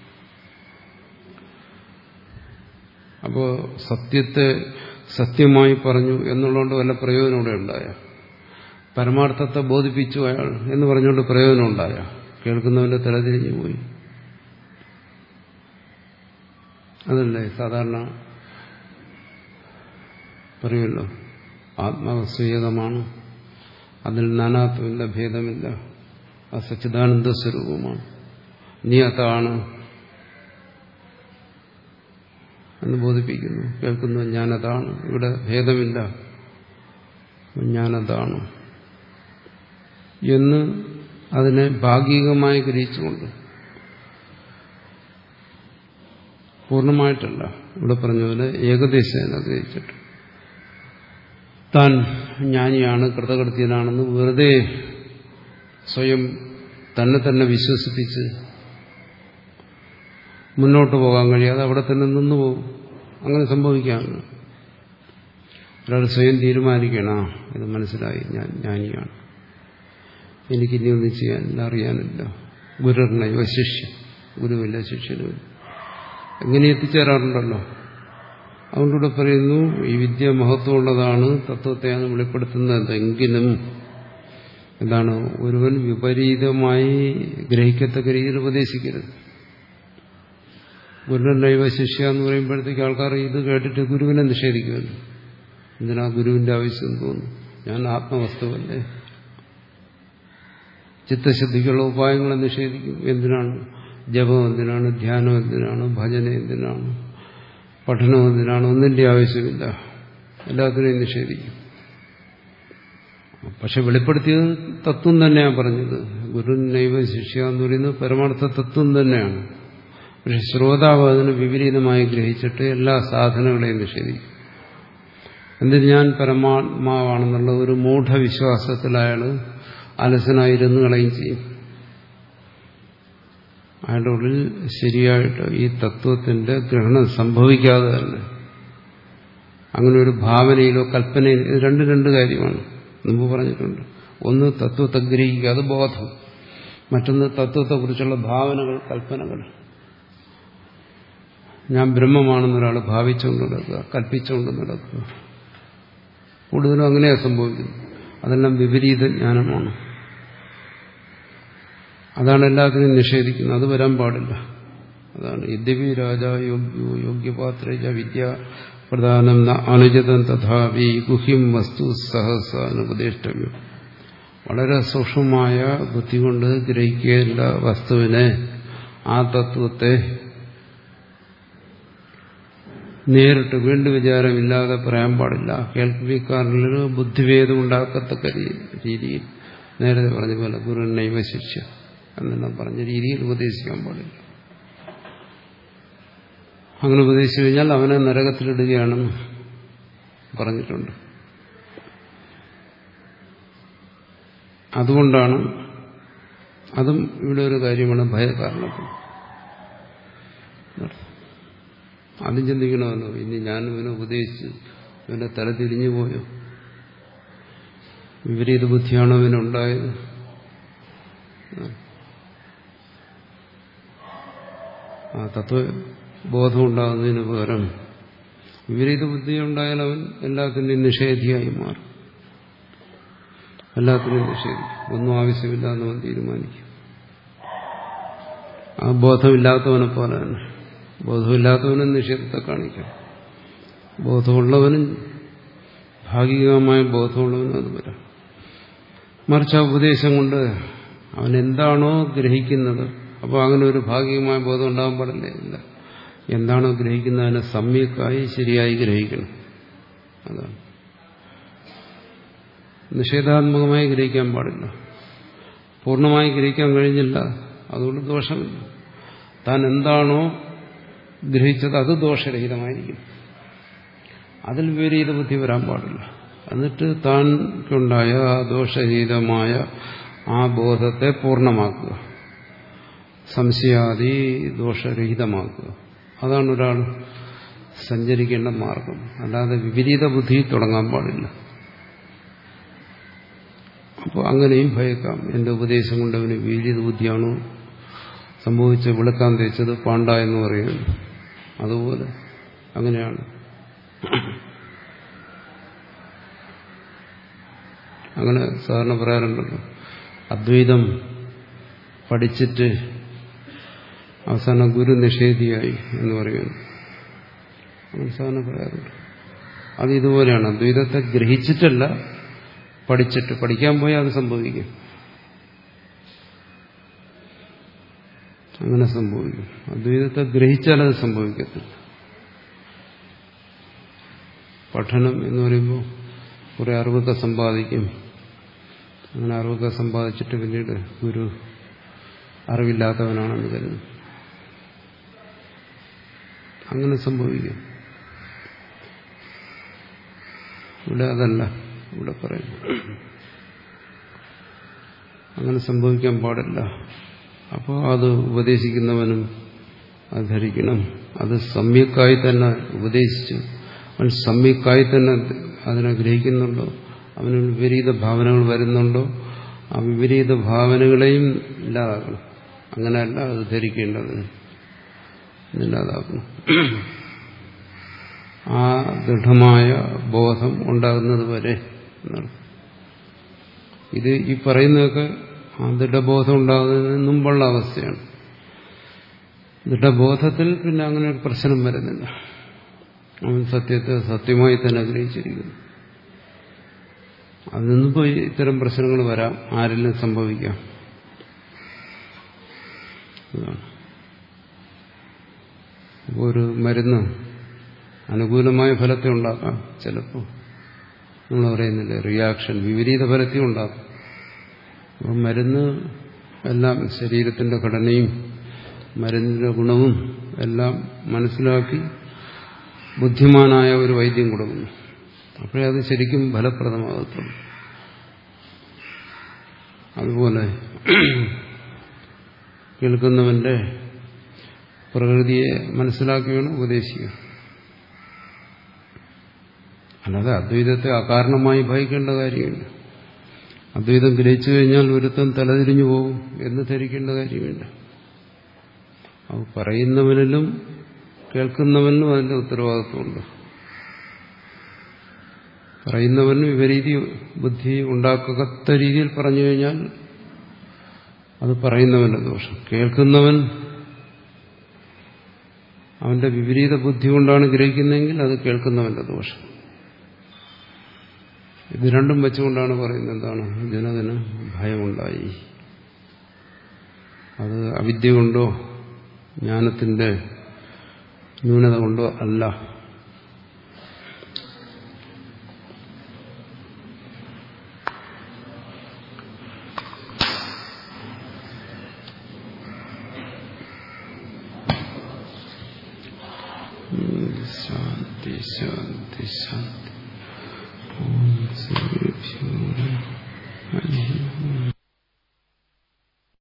അപ്പോ സത്യത്തെ സത്യമായി പറഞ്ഞു എന്നുള്ളതുകൊണ്ട് വല്ല പ്രയോജനം ഇവിടെ ഉണ്ടായ, പരമാർത്ഥത്തെ ബോധിപ്പിച്ചു അയാൾ എന്ന് പറഞ്ഞുകൊണ്ട് പ്രയോജനം ഉണ്ടായ, കേൾക്കുന്നവന്റെ തലതിരിഞ്ഞു പോയി. അതല്ലേ സാധാരണ പറയുമല്ലോ, ആത്മാവസ്വീയതമാണ്, അതിൽ നാനാത്വമില്ല, ഭേദമില്ല, ആ സച്ചിദാനന്ദ സ്വരൂപമാണ്, നീ അതാണ് എന്ന് ബോധിപ്പിക്കുന്നു. കേൾക്കുന്നു ഞാനതാണ്, ഇവിടെ ഭേദമില്ല, ഞാനതാണ് എന്ന് അതിനെ ഭാഗികമായി ഗ്രഹിച്ചുകൊണ്ട്, പൂർണ്ണമായിട്ടല്ല, ഇവിടെ പറഞ്ഞതുപോലെ ഏകദേശം ഗ്രഹിച്ചിട്ട് താൻ ജ്ഞാനിയാണ്, കൃതകൃത്യനാണെന്ന് വെറുതെ സ്വയം തന്നെ തന്നെ വിശ്വസിപ്പിച്ച് മുന്നോട്ട് പോകാൻ കഴിയാതെ അവിടെ തന്നെ നിന്നു പോകും. അങ്ങനെ സംഭവിക്കാമെന്ന് ഒരാൾ സ്വയം തീരുമാനിക്കണം, ഇത് മനസ്സിലായി, ഞാൻ ജ്ഞാനിയാണ്, എനിക്കിനി ഒന്നും ചെയ്യാനില്ല, അറിയാനില്ല. ഗുരുർണൈവ ശിഷ്യ, ഗുരുവില്ല, ശിഷ്യനുമില്ല. എങ്ങനെ എത്തിച്ചേരാറുണ്ടല്ലോ. അതുകൊണ്ടിവിടെ പറയുന്നു, ഈ വിദ്യ മഹത്വമുള്ളതാണ്, തത്വത്തെയാണ് വെളിപ്പെടുത്തുന്നത്. എങ്കിലും എന്താണ്, ഒരുവൻ വിപരീതമായി ഗ്രഹിക്കത്തക്ക രീതിയിൽ ഉപദേശിക്കരുത്. ഗുരുനൈവ ശിഷ്യ എന്ന് പറയുമ്പോഴത്തേക്ക് ആൾക്കാർ ഇത് കേട്ടിട്ട് ഗുരുവിനെ നിഷേധിക്കുമല്ലോ. എന്തിനാ ഗുരുവിന്റെ ആവശ്യം തോന്നുന്നു? ഞാൻ ആത്മവസ്തുവല്ലേ. ചിത്തശുദ്ധിക്കുള്ള ഉപായങ്ങളെ നിഷേധിക്കും. എന്തിനാണ് ജപം, എന്തിനാണ് ധ്യാനം, എന്തിനാണ് ഭജന, എന്തിനാണ് പഠനം, എന്തിനാണ്? ഒന്നിന്റെ ആവശ്യമില്ല, എല്ലാത്തിനെയും നിഷേധിക്കും. പക്ഷെ വെളിപ്പെടുത്തിയത് തത്വം തന്നെയാണ് പറഞ്ഞത്. ഗുരുനൈവ ശിഷ്യ എന്ന് പറയുന്നത് പരമാർത്ഥ തത്വം തന്നെയാണ്. പക്ഷെ ശ്രോതാവ് അതിന് വിപരീതമായി ഗ്രഹിച്ചിട്ട് എല്ലാ സാധനങ്ങളെയും നിഷേധിക്കും. എന്തിന്? ഞാൻ പരമാത്മാവാണെന്നുള്ള ഒരു മൂഢവിശ്വാസത്തിൽ അയാൾ അലസനായിരുന്നു കളയും ചെയ്യും. അയാളുടെ ഉള്ളിൽ ശരിയായിട്ട് ഈ തത്വത്തിന്റെ ഗ്രഹണം സംഭവിക്കാതെ തന്നെ അങ്ങനെ ഒരു ഭാവനയിലോ കൽപ്പനയിലോ, ഇത് രണ്ട് രണ്ട് കാര്യമാണ് മുമ്പ് പറഞ്ഞിട്ടുണ്ട്. ഒന്ന് തത്വത്തെ ഗ്രഹിക്കുക, അത് ബോധം. മറ്റൊന്ന് തത്വത്തെക്കുറിച്ചുള്ള ഭാവനകൾ, കൽപ്പനകൾ. ഞാൻ ബ്രഹ്മമാണെന്നൊരാൾ ഭാവിച്ചുകൊണ്ട് നടക്കുക, കൽപ്പിച്ചുകൊണ്ട് നടക്കുക. കൂടുതലും അങ്ങനെയാണ് സംഭവിക്കുന്നത്. അതെല്ലാം വിപരീത ജ്ഞാനമാണ്. അതാണ് എല്ലാത്തിനും നിഷേധിക്കുന്നത്. അത് വരാൻ പാടില്ല. അതാണ് യദ്യപി രാജ യോഗ്യോ യോഗ്യപാത്രേജ വിദ്യ പ്രധാനം അനുജതം തഥാവി ഗുഹ്യം വസ്തു സഹസ അനുപദേഷ്ടവ്യം. വളരെ സൂക്ഷ്മമായ ബുദ്ധി കൊണ്ട് ഗ്രഹിക്കേണ്ട വസ്തുവിനെ, ആ തത്വത്തെ നേരിട്ട് വീണ്ടും വിചാരമില്ലാതെ പറയാൻ പാടില്ല. കേൾവിക്കാരനിൽ ബുദ്ധിഭേദം ഉണ്ടാക്കത്തക്ക രീതിയിൽ, നേരത്തെ പറഞ്ഞ പോലെ ഗുരുനൈവ ശിഷ്യ എന്നെല്ലാം പറഞ്ഞ രീതിയിൽ ഉപദേശിക്കാൻ പാടില്ല. അങ്ങനെ ഉപദേശിച്ചു കഴിഞ്ഞാൽ അവനെ നരകത്തിലിടുകയാണെന്ന് പറഞ്ഞിട്ടുണ്ട്. അതുകൊണ്ടാണ്, അതും ഇവിടെ ഒരു കാര്യമാണ്, ഭയകാരണത്തിൽ. ആദ്യം ചിന്തിക്കണമല്ലോ, ഇനി ഞാൻ ഇവനെ ഉപദേശിച്ച് ഇവന്റെ തല തിരിഞ്ഞു പോയോ, വിപരീത ബുദ്ധിയാണോ ഇവനുണ്ടായത്? ആ തത്വബോധം ഉണ്ടാകുന്നതിന് പകരം വിപരീത ബുദ്ധി ഉണ്ടായാൽ അവൻ എല്ലാത്തിൻ്റെയും നിഷേധിയായി മാറും. എല്ലാത്തിനെയും നിഷേധിക്കും. ഒന്നും ആവശ്യമില്ല എന്നവൻ തീരുമാനിക്കും. ആ ബോധമില്ലാത്തവനെ പോലെ തന്നെ. ബോധമില്ലാത്തവനും നിഷേധത്തെ കാണിക്കാം. ബോധമുള്ളവനും, ഭാഗികമായ ബോധമുള്ളവനും അത് വരാം. മറിച്ച് ആ ഉപദേശം കൊണ്ട് അവൻ എന്താണോ ഗ്രഹിക്കുന്നത്, അപ്പോൾ അങ്ങനെ ഒരു ഭാഗികമായ ബോധം ഉണ്ടാകാൻ പാടില്ല. ഇല്ല, എന്താണോ ഗ്രഹിക്കുന്നതിനെ സമ്യക്കായി ശരിയായി ഗ്രഹിക്കണം. അതാണ്. നിഷേധാത്മകമായി ഗ്രഹിക്കാൻ പാടില്ല. പൂർണ്ണമായി ഗ്രഹിക്കാൻ കഴിഞ്ഞില്ല, അതുകൊണ്ട് ദോഷമില്ല. താൻ എന്താണോ ഗ്രഹിച്ചത് അത് ദോഷരഹിതമായിരിക്കും. അതിൽ വിപരീത ബുദ്ധി വരാൻ പാടില്ല. എന്നിട്ട് താൻക്കുണ്ടായ ആ ദോഷരഹിതമായ ആ ബോധത്തെ പൂർണ്ണമാക്കുക, സംശയാദി ദോഷരഹിതമാക്കുക. അതാണ് ഒരാൾ സഞ്ചരിക്കേണ്ട മാർഗം. അല്ലാതെ വിപരീത ബുദ്ധി തുടങ്ങാൻ പാടില്ല. അപ്പോൾ അങ്ങനെയും ഭയക്കാം. എന്റെ ഉപദേശം കൊണ്ട് അവന് വിപരീത ബുദ്ധിയാണോ സംഭവിച്ച് വെളുക്കാൻ തേച്ചത് പാണ്ട എന്ന് പറയുന്നു. അതുപോലെ അങ്ങനെയാണ്. അങ്ങനെ സാധാരണ പറയാറുണ്ടല്ലോ, അദ്വൈതം പഠിച്ചിട്ട് അവസാനം ഗുരു നിഷേധിയായി എന്ന് പറയുന്നു. അങ്ങനെ സാധാരണ പറയാറുണ്ട്. അത് ഇതുപോലെയാണ്. അദ്വൈതത്തെ ഗ്രഹിച്ചിട്ടല്ല, പഠിച്ചിട്ട്. പഠിക്കാൻ പോയാൽ അത് സംഭവിക്കും. അങ്ങനെ സംഭവിക്കും. അദ്വൈതത്തെ ഗ്രഹിച്ചാൽ അത് സംഭവിക്കത്തില്ല. പഠനം എന്ന് പറയുമ്പോൾ കുറെ അറിവൊക്കെ സമ്പാദിക്കും. അങ്ങനെ അറിവൊക്കെ സമ്പാദിച്ചിട്ട് പിന്നീട് ഗുരു അറിവില്ലാത്തവനാണെന്ന് കരുതും. അങ്ങനെ സംഭവിക്കും. ഇവിടെ അതല്ല ഇവിടെ പറയുന്നു. അങ്ങനെ സംഭവിക്കാൻ പാടില്ല. അപ്പോൾ അത് ഉപദേശിക്കുന്നവനും അത് ധരിക്കണം. അത് സമ്യക്കായി തന്നെ ഉപദേശിച്ചു, അവൻ സമ്യക്കായി തന്നെ അതിനെ ഗ്രഹിക്കുന്നുണ്ടോ, അവന് വിപരീത ഭാവനകൾ വരുന്നുണ്ടോ, ആ വിപരീത ഭാവനകളെയും ഇല്ലാതാക്കണം. അങ്ങനെയല്ല അത് ധരിക്കേണ്ടതിന് ഇല്ലാതാക്കണം. ആ ദൃഢമായ ബോധം ഉണ്ടാകുന്നത് വരെ എന്നാണ്. ഇത് ഈ പറയുന്നതൊക്കെ ആ ദൃഢബോധം ഉണ്ടാകുന്നതിന് മുമ്പുള്ള അവസ്ഥയാണ്. ദൃഢബോധത്തിൽ പിന്നെ അങ്ങനെ ഒരു പ്രശ്നം വരുന്നില്ല. അവൻ സത്യത്തെ സത്യമായി തന്നെ ഗ്രഹിച്ചിരിക്കുന്നു. അതിൽ നിന്ന് പോയി ഇത്തരം പ്രശ്നങ്ങൾ വരാം, ആരെങ്കിലും സംഭവിക്കാം. അപ്പോൾ ഒരു മരുന്ന് അനുകൂലമായ ഫലത്തെ ഉണ്ടാക്കാം. ചിലപ്പോൾ നമ്മൾ പറയുന്നില്ലേ, റിയാക്ഷൻ വിപരീത ഫലത്തെ ഉണ്ടാക്കും. അപ്പം മരുന്ന് എല്ലാം ശരീരത്തിന്റെ ഘടനയും മരുന്നിന്റെ ഗുണവും എല്ലാം മനസ്സിലാക്കി ബുദ്ധിമാനായ ഒരു വൈദ്യം കൊടുക്കുന്നു. അപ്പോഴേ അത് ശരിക്കും ഫലപ്രദമാകത്തുള്ളൂ. അതുപോലെ കേൾക്കുന്നവന്റെ പ്രകൃതിയെ മനസ്സിലാക്കി വേണം ഉപദേശിക്കുക. അല്ലാതെ അദ്വൈതത്തെ അകാരണമായി ഭയക്കേണ്ട കാര്യമില്ല. അദ്വൈതം ഗ്രഹിച്ചു കഴിഞ്ഞാൽ ഒരുത്തൻ തലതിരിഞ്ഞു പോകും എന്ന് ധരിക്കേണ്ട കാര്യമില്ല. അത് പറയുന്നവനിലും കേൾക്കുന്നവനും അതിന്റെ ഉത്തരവാദിത്വമുണ്ട്. പറയുന്നവന് വിപരീത ബുദ്ധി ഉണ്ടാക്കത്ത രീതിയിൽ പറഞ്ഞു കഴിഞ്ഞാൽ അത് പറയുന്നവന്റെ ദോഷം. കേൾക്കുന്നവൻ അവന്റെ വിപരീത ബുദ്ധി കൊണ്ടാണ് ഗ്രഹിക്കുന്നതെങ്കിൽ അത് കേൾക്കുന്നവന്റെ ദോഷം. ഇത് രണ്ടും വെച്ചുകൊണ്ടാണ് പറയുന്നത് എന്താണ് ജനകന് ഭയമുണ്ടായി. അത് അവിദ്യ കൊണ്ടോ ജ്ഞാനത്തിന്റെ ന്യൂനത കൊണ്ടോ അല്ല. ശാന്തി ശാന്തി ശാന്തി. ഓം ശ്രീ